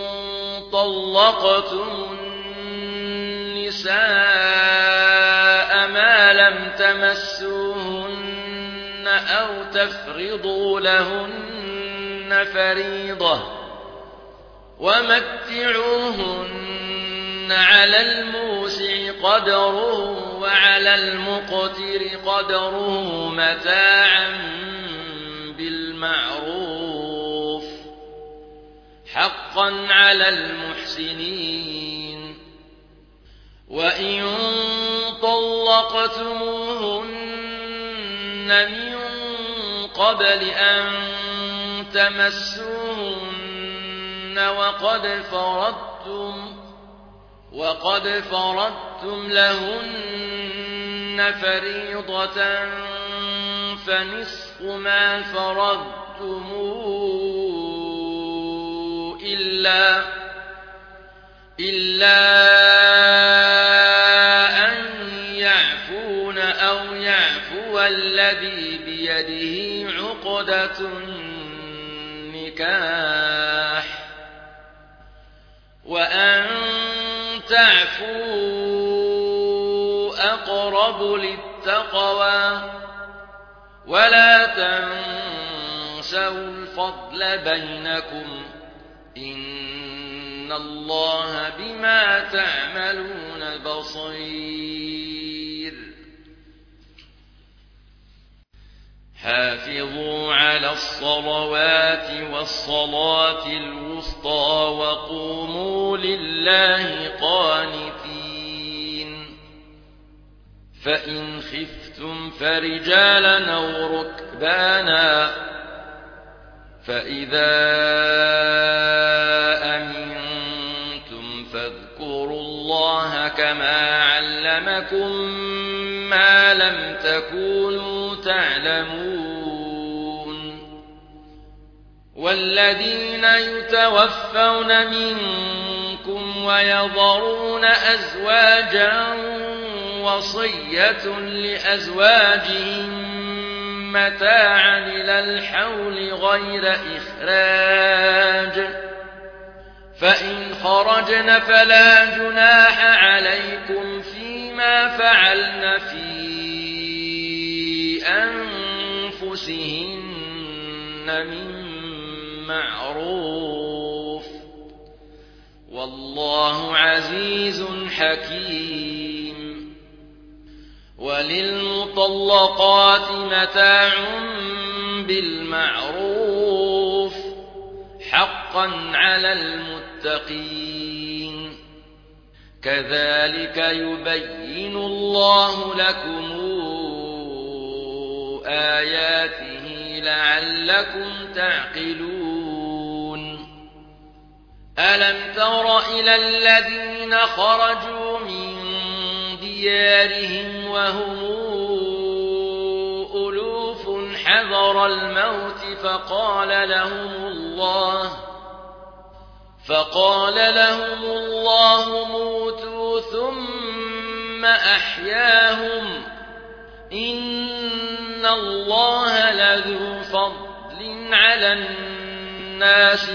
طلقتم النساء ما لم تمسوهن أو تفرضوا لهن فريضة، ومتعوهن على الموسع قدره وعلى المقتر قدره متاعا بالمعروف، حقا على المحسنين. وإن طلقتموهن من قبل أن تمسوهن وقد فرضتم لهن فريضة فنصف ما فرضتم إلا أن يعفون أو يعفو الذي بيده عقدة النكاح، وأن تعفوا أقرب للتقوى، ولا تنسوا الفضل بينكم، إن الله بما تعملون بصير. حافظوا على الصلوات والصلاة الوسطى وقوموا لله قانتين فإن خفتم فرجالا أو ركبانا فإذا أمنتم فاذكروا الله كما علمكم ما لم تكونوا تعلمون والذين يتوفون منكم ويذرون أزواجا وصية لأزواجهم متاعا إلى الحول غير إخراج فإن خرجن فلا جناح عليكم فيما فعلن في أنفسهن من معروف والله عزيز حكيم وللمطلقات متاع بالمعروف حقا على المتقين كذلك يبين الله لكم آياته لعلكم تعقلون ألم تر إلى الذين خرجوا من ديارهم وهم ألوف حذر الموت فقال لهم الله موتوا ثم أحياهم إن الله لذو فضل على الناس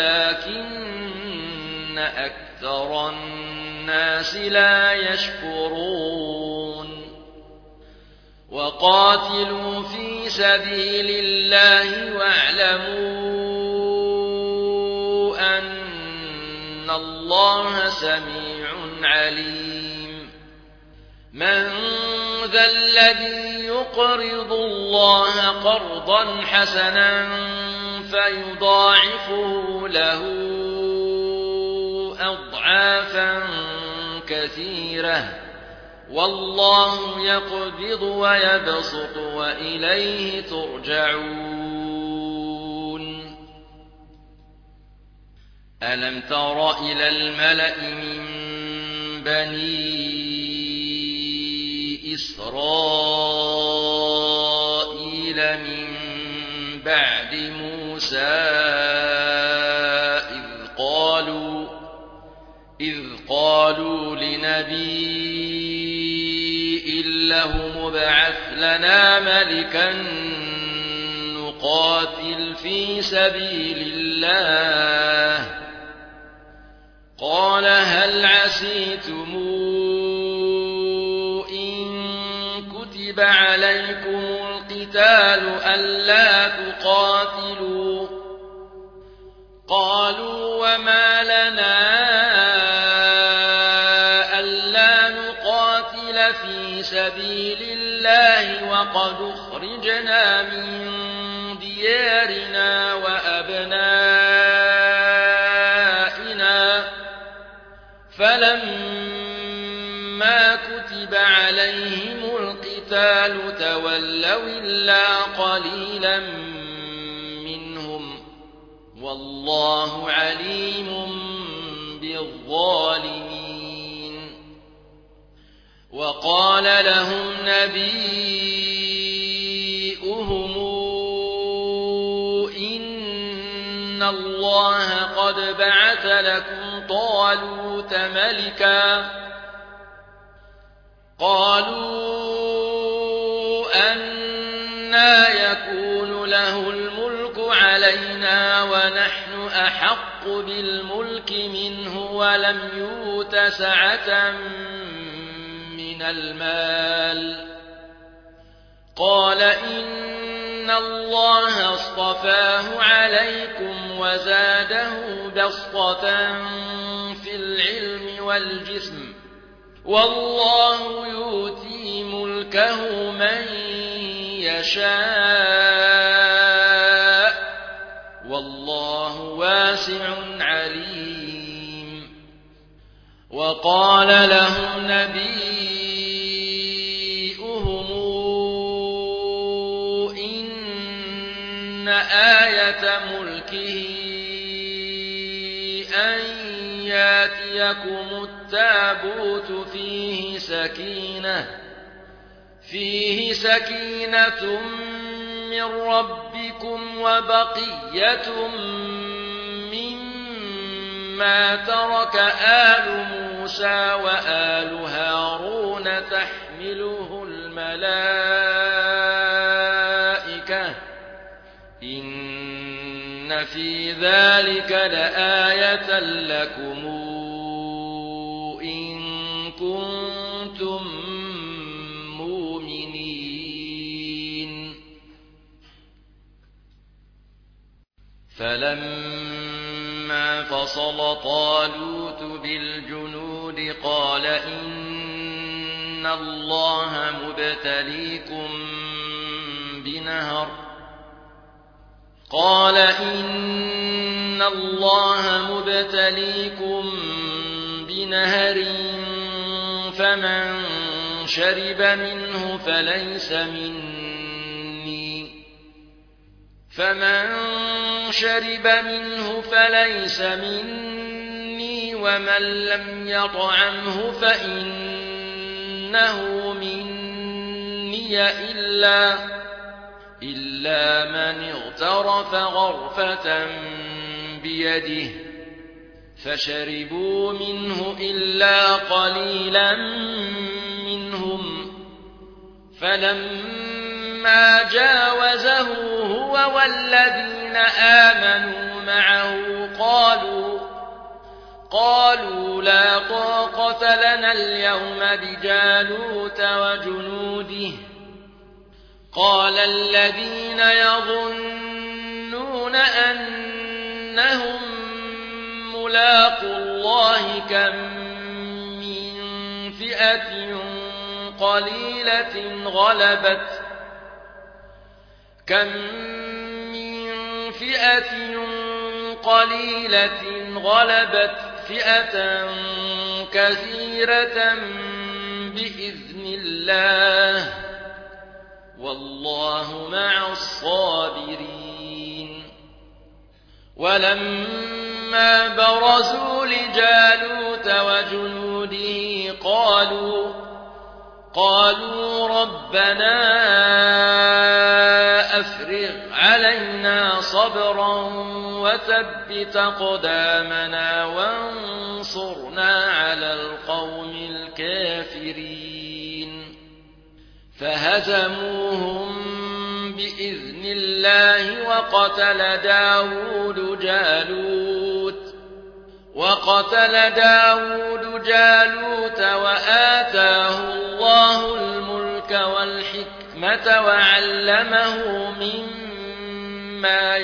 ولكن أكثر الناس لا يشكرون وقاتلوا في سبيل الله واعلموا أن الله سميع عليم من ذا الذي يقرض الله قرضا حسنا فيضاعفه له أضعافا كثيرة والله يقبض ويبسط وإليه ترجعون ألم تر إلى الملأ من بني إسرائيل من بعد موسى إذ قالوا لنبي له مبعث لنا ملكا نقاتل في سبيل الله قال هل عسيتم إن كتب عليكم القتال ألا تقاتلوا قالوا وما لنا ألا نقاتل في سبيل الله وقد أخرجنا من ديارنا وأبنائنا فلما كتب عليهم القتال تولوا إلا قليلا منهم والله عليم بالظالمين وقال لهم نبيؤهم إن الله قد بعث لكم طالوت ملكا قالوا أنى يكون له الملك علينا ونحن أحق بالملك منه ولم يؤت سعة من المال قال إن الله اصطفاه عليكم وزاده بسطة في العلم والجسم والله يؤتي ملكه من يشاء واسع عليم. وقال لهم نبيهم إن آية ملكه أن ياتيكم التابوت فيه سكينة من ربكم وبقية مما ترك آل موسى وآل هارون تحمله الملائكة إن في ذلك لآية لكم إن كنتم مؤمنين. فلما فصل طالوت بالجنود قال إن الله مبتليكم بنهر فمن شرب منه فليس مني ومن لم يطعمه فإنه مني إلا من اغترف غرفة بيده فشربوا منه إلا قليلا منهم. فلما جاوزه هو والذين آمنوا معه قالوا لا طاقة لنا اليوم بجالوت وجنوده. قال الذين يظنون أنهم ملاقو الله كم من فئة قليلة غلبت فئة كثيرة بإذن الله والله مع الصابرين. ولما برزوا لجالوت وجنوده قالوا ربنا أفرغ علينا صبرا وثبت أقدامنا وانصرنا على القوم الكافرين. فهزموهم بإذن الله وقتل داود جالوت وآتاه الله الملك والحكمة وعلمه مما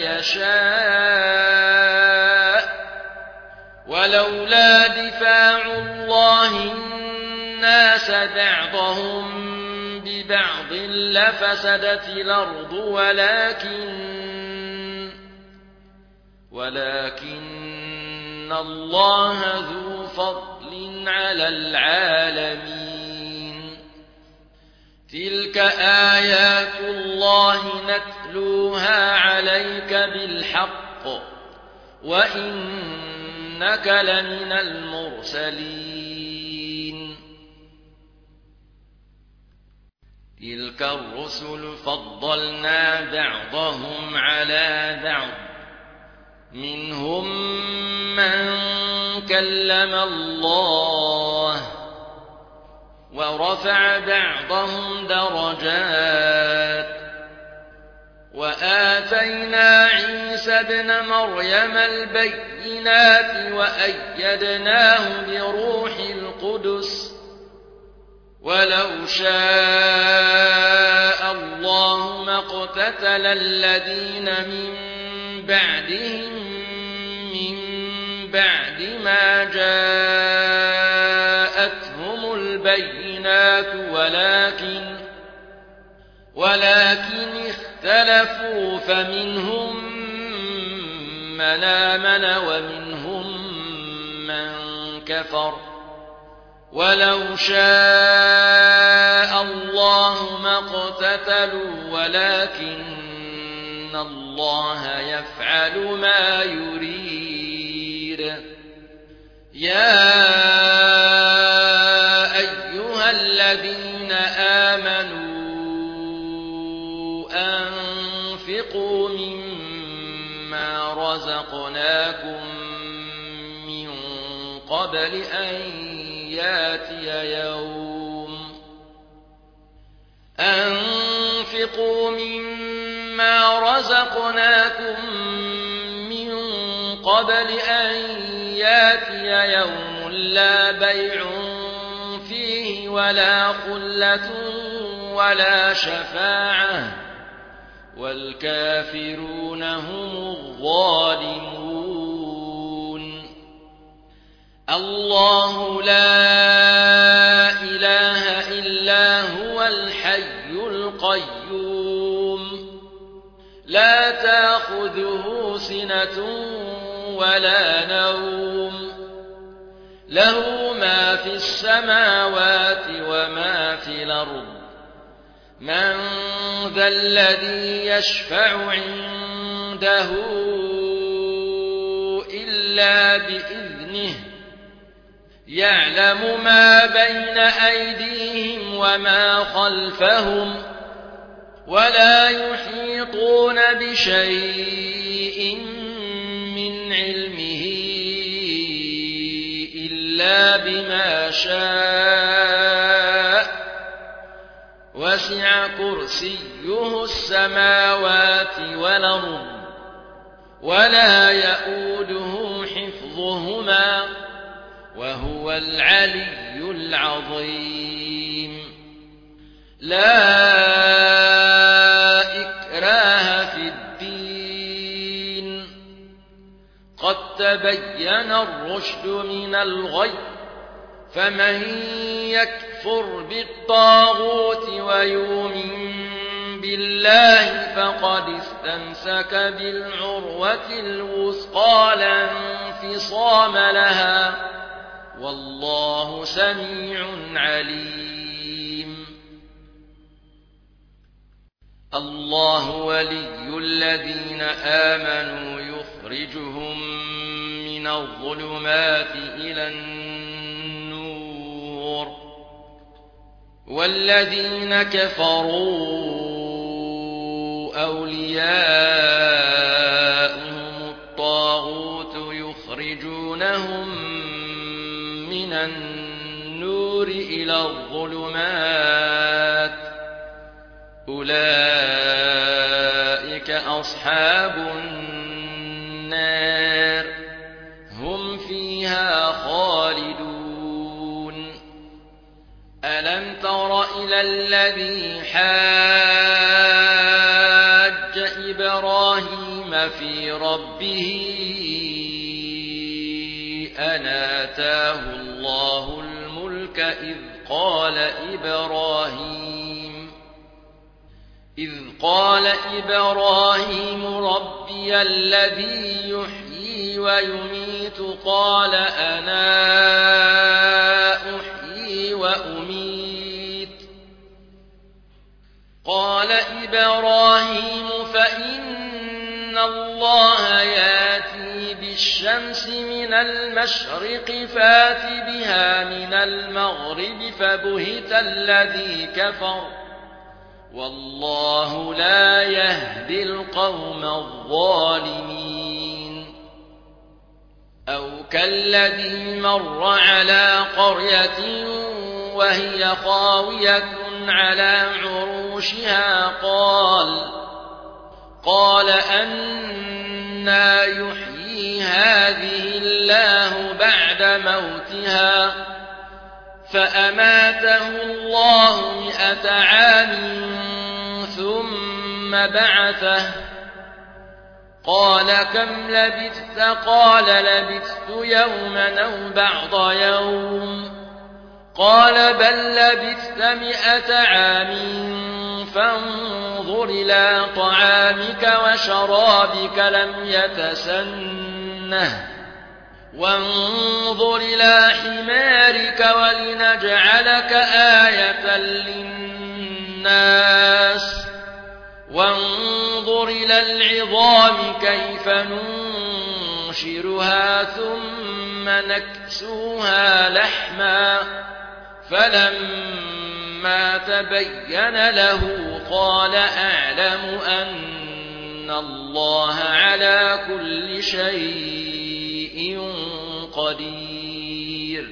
يشاء. ولولا دفاع الله الناس بعضهم ببعض لفسدت الأرض ولكن الله ذو فضل على العالمين. تلك آيات الله نتلوها عليك بالحق وإنك لمن المرسلين. تلك الرسل فضلنا بعضهم على بعض منهم من كلم الله ورفع بعضهم درجات. وآتينا عيسى ابن مريم البينات وأيدناه بروح القدس. ولو شاء الله ما اقتتل الذين من بعدهم من بعد ما جاءتهم البينات ولكن اختلفوا فمنهم من آمن ومنهم من كفر ولو شاء الله ما اقتتلوا ولكن الله يفعل ما يريد يا أيها الذين آمنوا أنفقوا مما رزقناكم من قبل أن ياتي يوم لا بيع فيه ولا خلة ولا شفاعة والكافرون هم الظالمون الله لا إله إلا هو الحي القيوم لا تأخذه سنة ولا نوم له ما في السماوات وما في الأرض من ذا الذي يشفع عنده إلا بإذنه يعلم ما بين أيديهم وما خلفهم ولا يحيطون بشيء من علمه إلا بما شاء وسع كرسيه السماوات والأرض ولا يؤوده حفظهما وهو العلي العظيم لا إكراه في الدين قد تبين الرشد من الغي فمن يكفر بالطاغوت ويؤمن بالله فقد استمسك بالعروة الوثقى لا انفصام لها والله سميع عليم الله ولي الذين آمنوا يخرجهم من الظلمات إلى النور والذين كفروا أولياؤهم الطاغوت يخرجونهم من النور إلى الظلمات أولئك أصحاب النار هم فيها خالدون ألم تر إلى الذي حاج إبراهيم في ربه أن آتاه الله الملك إذ قال إبراهيم ربي الذي يحيي ويميت قال أنا أحيي وأميت قال إبراهيم فإن الله ياتي بالشمس من المشرق فات بها من المغرب فبهت الذي كفر والله لا يهدي القوم الظالمين أو كالذي مر على قرية وهي خاوية على عروشها قال أنى يحيي هذه الله بعد موتها فأماته الله 100 عام ثم بعثه قال كم لبثت قال لبثت يوما أو بعض يوم قال بل لبثت 100 عام فانظر إلى طعامك وشرابك لم يتسنه وانظر إلى حمارك ولنجعلك آية للناس وانظر إلى العظام كيف ننشرها ثم نكسوها لحما فلما تبين له قال أعلم أن الله على كل شيء قدير.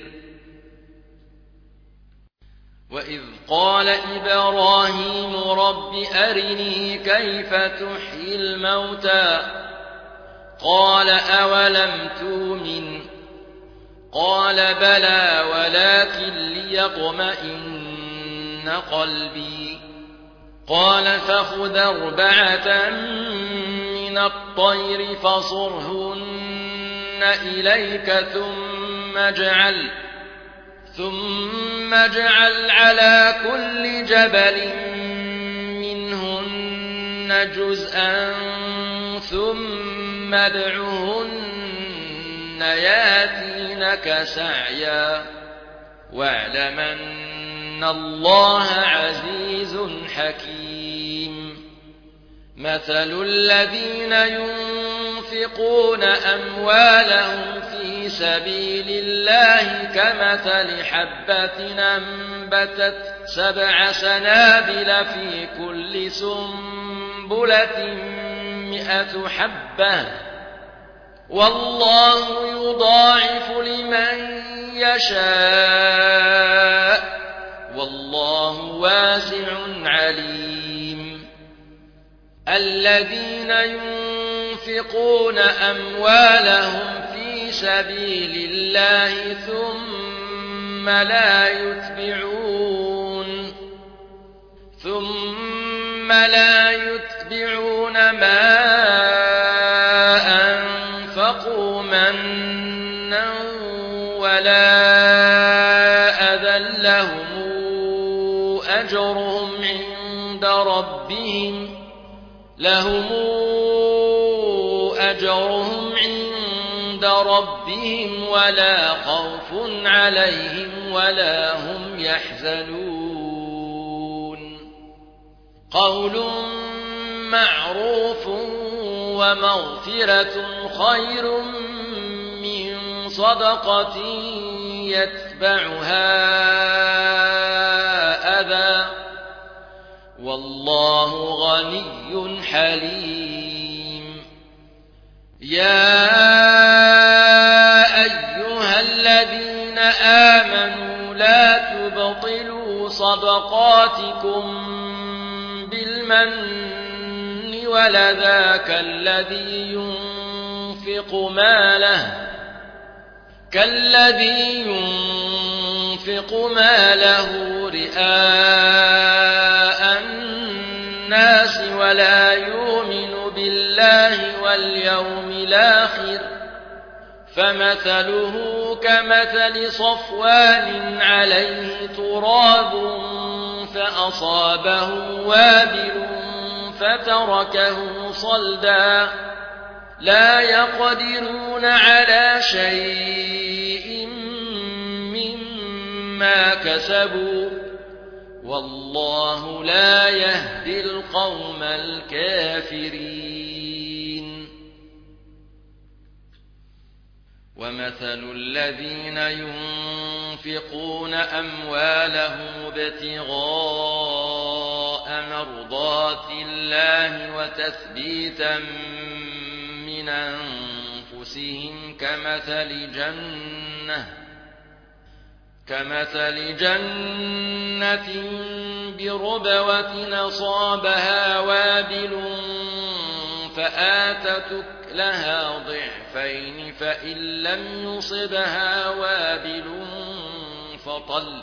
وإذ قال إبراهيم رب أرني كيف تحيي الموتى قال أولم تؤمن قال بلى ولكن ليطمئن قلبي قال فخذ 4 من الطير فصرهن إليك ثم اجعل على كل جبل منهن جزءا ثم ادعهن ياتينك سعيا واعلم أن الله عزيز حكيم. مثل الذين ينفقون أموالهم في سبيل الله كمثل حبة أنبتت 7 سنابل في كل سنبلة 100 حبة والله يضاعف لمن يشاء والله واسع عليم. الذين ينفقون أموالهم في سبيل الله ثم لا يتبعون ما أنفقوا منا ولا أذى لهم أجرهم عند ربهم ولا خوف عليهم ولا هم يحزنون. قول معروف ومغفرة خير من صدقة يتبعها أذى والله غني حليم. يا أيها الذين آمنوا لا تبطلوا صدقاتكم بالمن ولذا كالذي ينفق ماله رئاء الناس ولا يؤمن بالله واليوم الآخر فمثله كمثل صفوان عليه تراب فأصابه وابل فتركه صلدا لا يقدرون على شيء مما كسبوا والله لا يهدي القوم الكافرين. ومثل الذين ينفقون أموالهم ابتغاء مرضات الله وتثبيتا من أنفسهم كمثل جنة بربوة أصابها وابل فآتت أكلها ضعفين فإن لم يصبها وابل فطل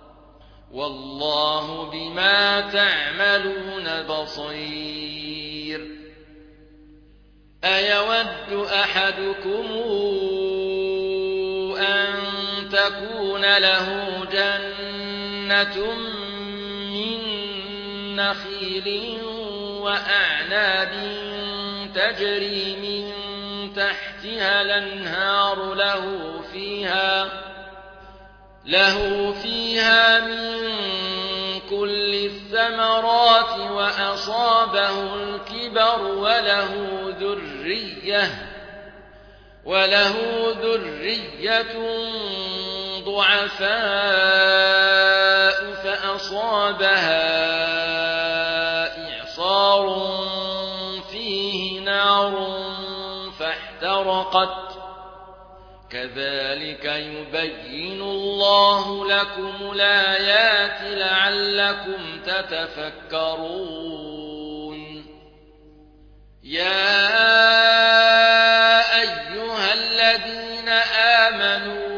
والله بما تعملون بصير. أيود أحدكم أن تكون له جنة من نخيل وأعناب تجري من تحتها الأنهار له فيها من كل الثمرات وأصابه الكبر وله ذرية ضعفاء فأصابها إعصار فيه نار فاحترقت كذلك يبين الله لكم الآيات لعلكم تتفكرون يا أيها الذين آمنوا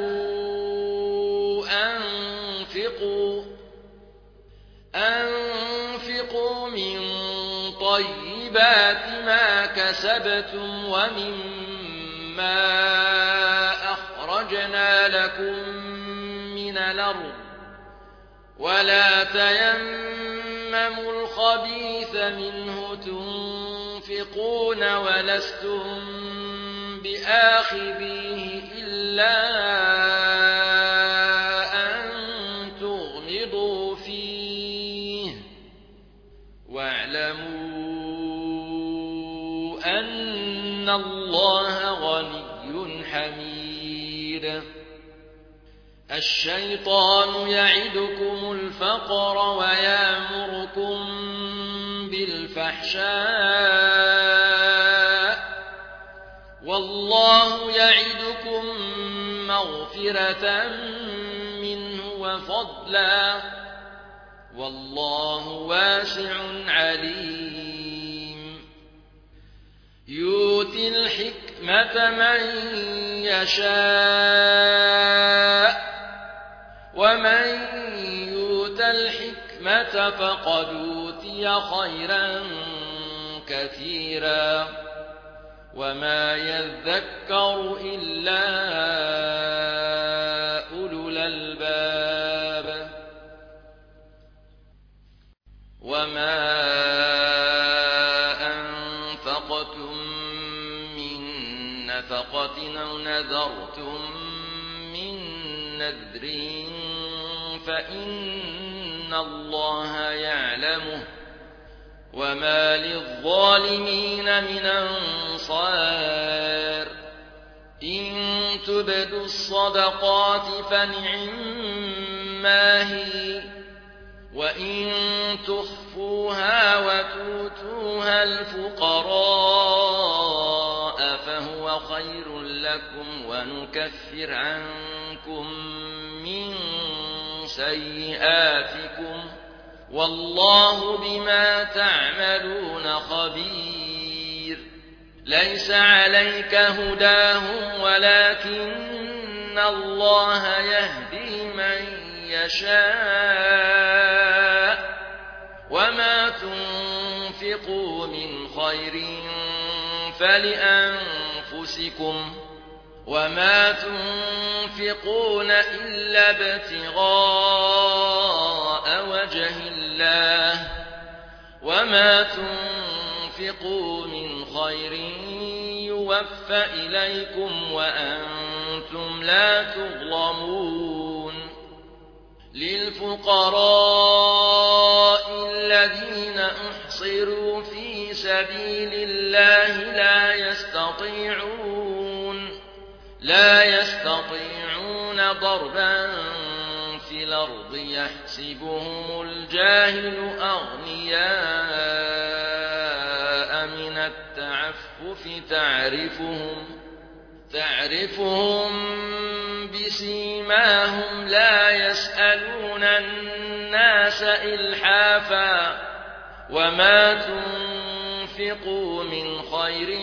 أنفقوا من طيبات ما كسبتم ومما أخرجنا لكم من الأرض ولا تيمموا الخبيث منه تنفقون ولستم بآخذيه إلا أن تغمضوا فيه واعلموا أن الله غني حميد الشيطان يعدكم الفقر ويأمركم بالفحشاء والله يعدكم مغفرة منه وفضلا والله واسع عليم يؤتي الحكمة من يشاء ومن يؤت الحكمة فقد أوتي خيرا كثيرا وما يذكر إلا أولو الألباب وما أنفقتم من نفقة أو نذرتم من نذر فإن الله يعلمه وما للظالمين من أنصار إن تبدوا الصدقات فنعما هي وإن تخفوها وتؤتوها الفقراء فهو خير لكم ونكفر عنكم من سيئاتكم والله بما تعملون خبير ليس عليك هداهم ولكن الله يهدي من يشاء وما تنفقوا من خير فلأنفسكم وما تنفقون إلا ابتغاء وجه الله وما تنفقوا من خير يوفى إليكم وأنتم لا تظلمون للفقراء الذين أحصروا في سبيل الله لا يستطيعون ضربا في الأرض يحسبهم الجاهل أغنياء من التعفف تعرفهم بسيماهم لا يسألون الناس إلحافا وما تنفقوا من خير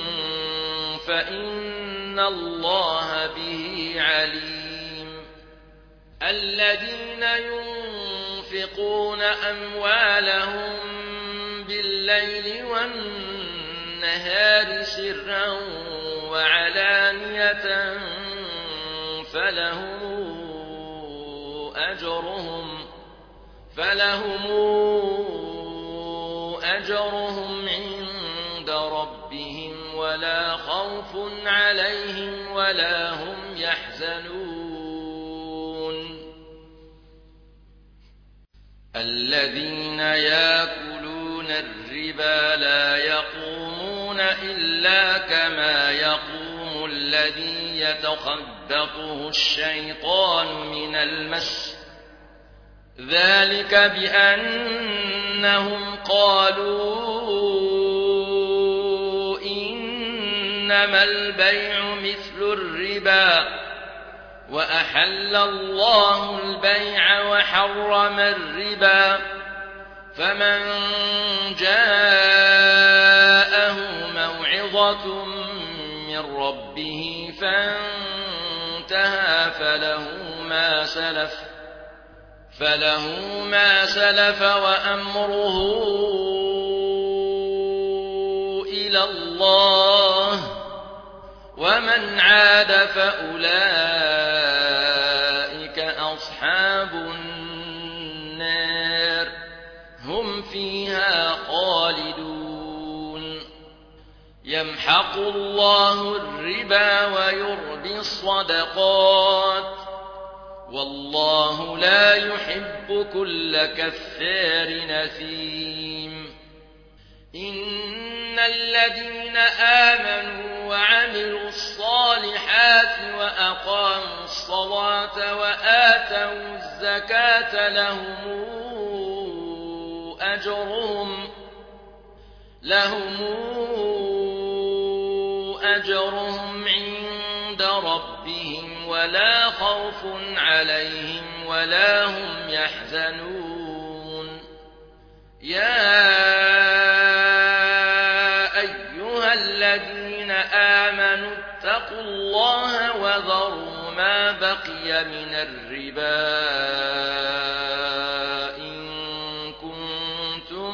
فإن الله به عليم الذين ينفقون أموالهم بالليل والنهار سرا وعلانية فلهم فلهم أجرهم عند ربهم ولا خوف عليهم ولا هم يحزنون الذين يأكلون الربا لا يقومون إلا كما يقوم الذي يتخبطه الشيطان من المس ذلك بأنهم قالوا إنما البيع مثل الربا وأحل الله البيع وحرم الربا فمن جاءه موعظة من ربه فانتهى فله ما سلف وأمره إلى الله ومن عاد فأولئك أصحاب النار هم فيها خالدون يمحق الله الربا ويربي الصدقات والله لا يحب كل كفار نثيم إن الذين آمنوا وعملوا الصالحات وأقاموا الصلاة وآتوا الزكاة لهم أجرهم عند ربهم ولا خوف عليهم ولا هم يحزنون يا أيها الذين آمنوا اتقوا الله وذروا ما بقي من الربا إن كنتم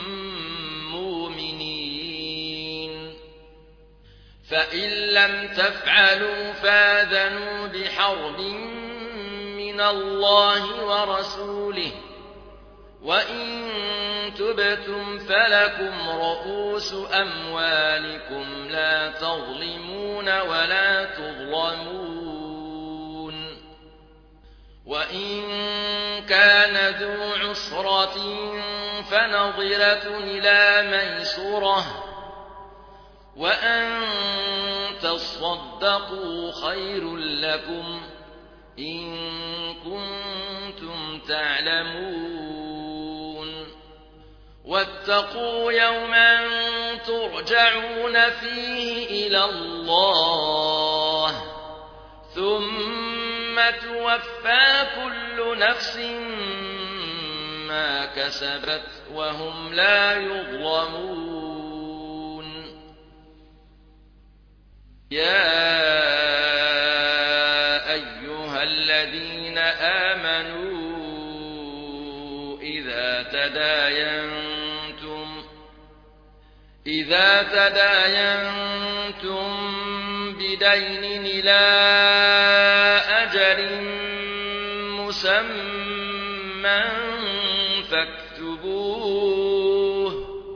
مؤمنين فإن لم تفعلوا فآذنوا بحرب من الله ورسوله وإن تبتم فلكم رؤوس أموالكم لا تظلمون ولا تظلمون وإن كان ذو عسرة فنظرة إلى ميسرة وأن تصدقوا خير لكم إن كنتم تعلمون واتقوا يوما ترجعون فيه إلى الله ثم توفى كل نفس ما كسبت وهم لا يظلمون يا أيها الذين آمنوا إذا تداينتم بدين إلى أجل مسمى فاكتبوه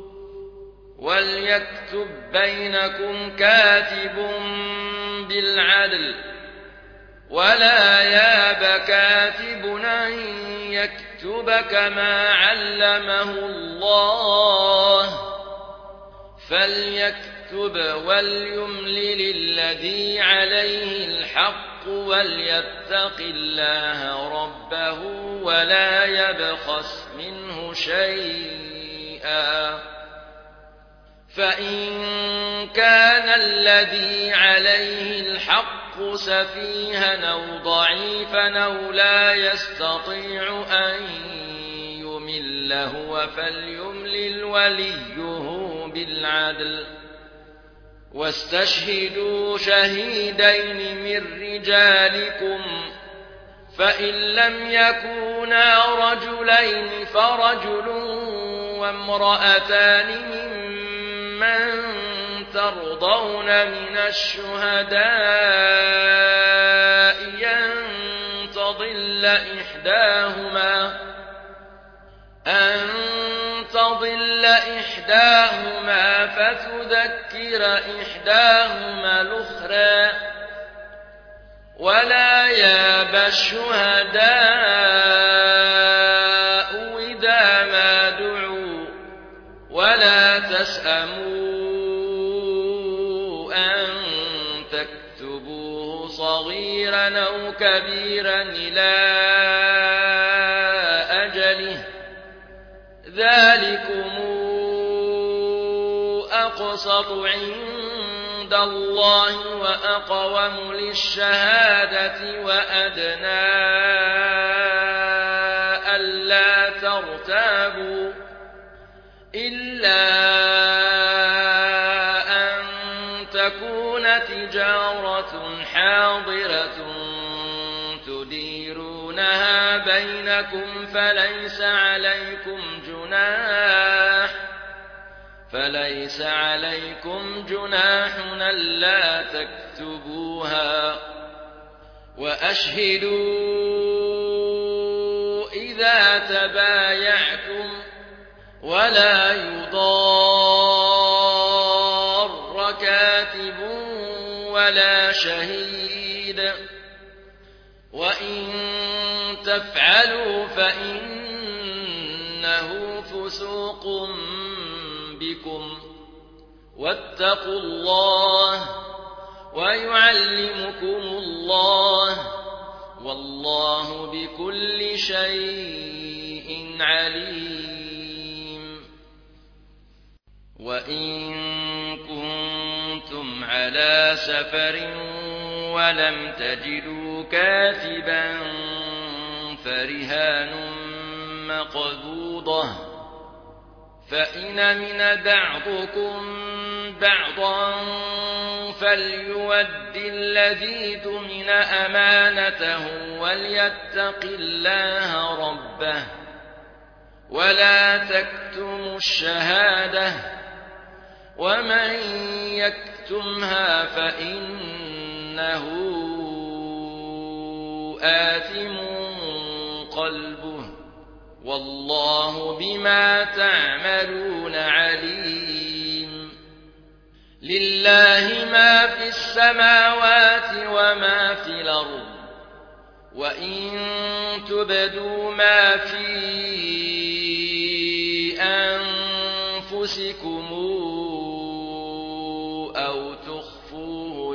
وليكتب بينكم كاتب بالعدل ولا ياب كاتب أن يكتب كما علمه الله فليكتب وليملل الذي عليه الحق وليتق الله ربه ولا يبخس منه شيئا فإن كان الذي عليه الحق سفيها أو ضعيفا أو لا يستطيع أن يمل هو فليملل وليه بالعدل واستشهدوا شهيدين من رجالكم فإن لم يكونا رجلين فرجل وامرأتان ممن ترضون من الشهداء أن تضل أن تضل إحداهما فتذكر إحداهما الأخرى ولا يأبى الشهداء إذا ما دعوا ولا تسأموا أن تكتبوه صغيرا أو كبيرا إلى أجله ذلكم أقسط عند الله وأقوم للشهادة وأدنى ألا ترتابوا إلا أن تكون تجارة حاضرة تديرونها بينكم فليس عليكم جناح ألا تكتبوها وأشهدوا إذا تبايعتم ولا يضار كاتب ولا شهيد وإن تفعلوا فإنه فسوق بكم واتقوا الله ويعلمكم الله والله بكل شيء عليم. وإن كنتم على سفر ولم تجدوا كاتبا فرهان مقبوضة فإن أمن بعضكم بعضا فليؤد الذي اؤتمن أمانته وليتق الله ربه ولا تكتموا الشهادة ومن يكتمها فإنه آثم قلبه والله بما تعملون عليم. لله ما في السماوات وما في الأرض وإن تبدوا ما في أنفسكم أو تخفوه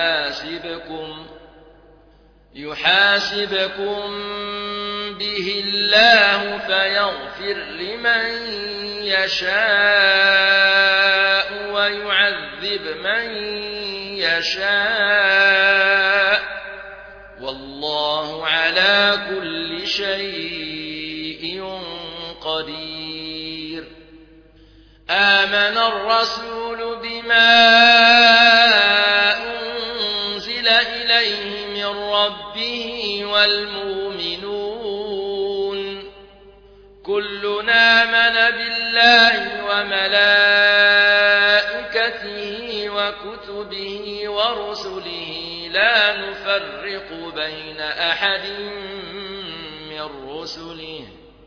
يحاسبكم به الله فيغفر لمن يشاء ويعذب من يشاء والله على كل شيء قدير. آمن الرسول بما أنزل إليه من ربه والمؤمنون كلنا آمن بالله وملائكته وكتبه ورسله لا نفرق بين أحد من رسله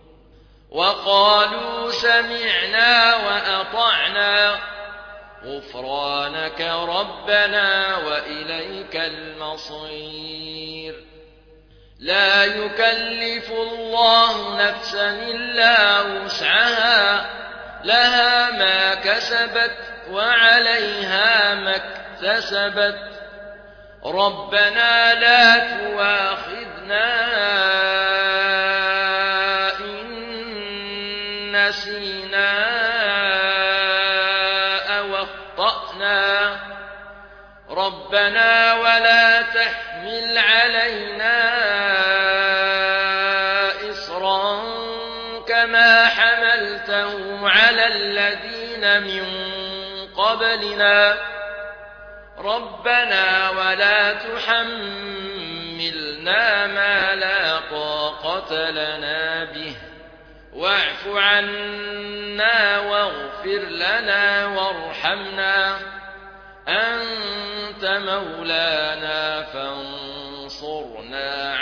وقالوا سمعنا وأطعنا غفرانك ربنا وإليك المصير. لا يكلف الله نفسا إلا وسعها لها ما كسبت وعليها ما اكتسبت ربنا لا تؤاخذنا إن نسينا أو أخطأنا ربنا ولا تحمل علينا إصرا كما حملته على الذين من قبلنا ربنا ولا تحملنا ما لا طاقة لنا به واعف عنا واغفر لنا وارحمنا أنت مولانا فانصرنا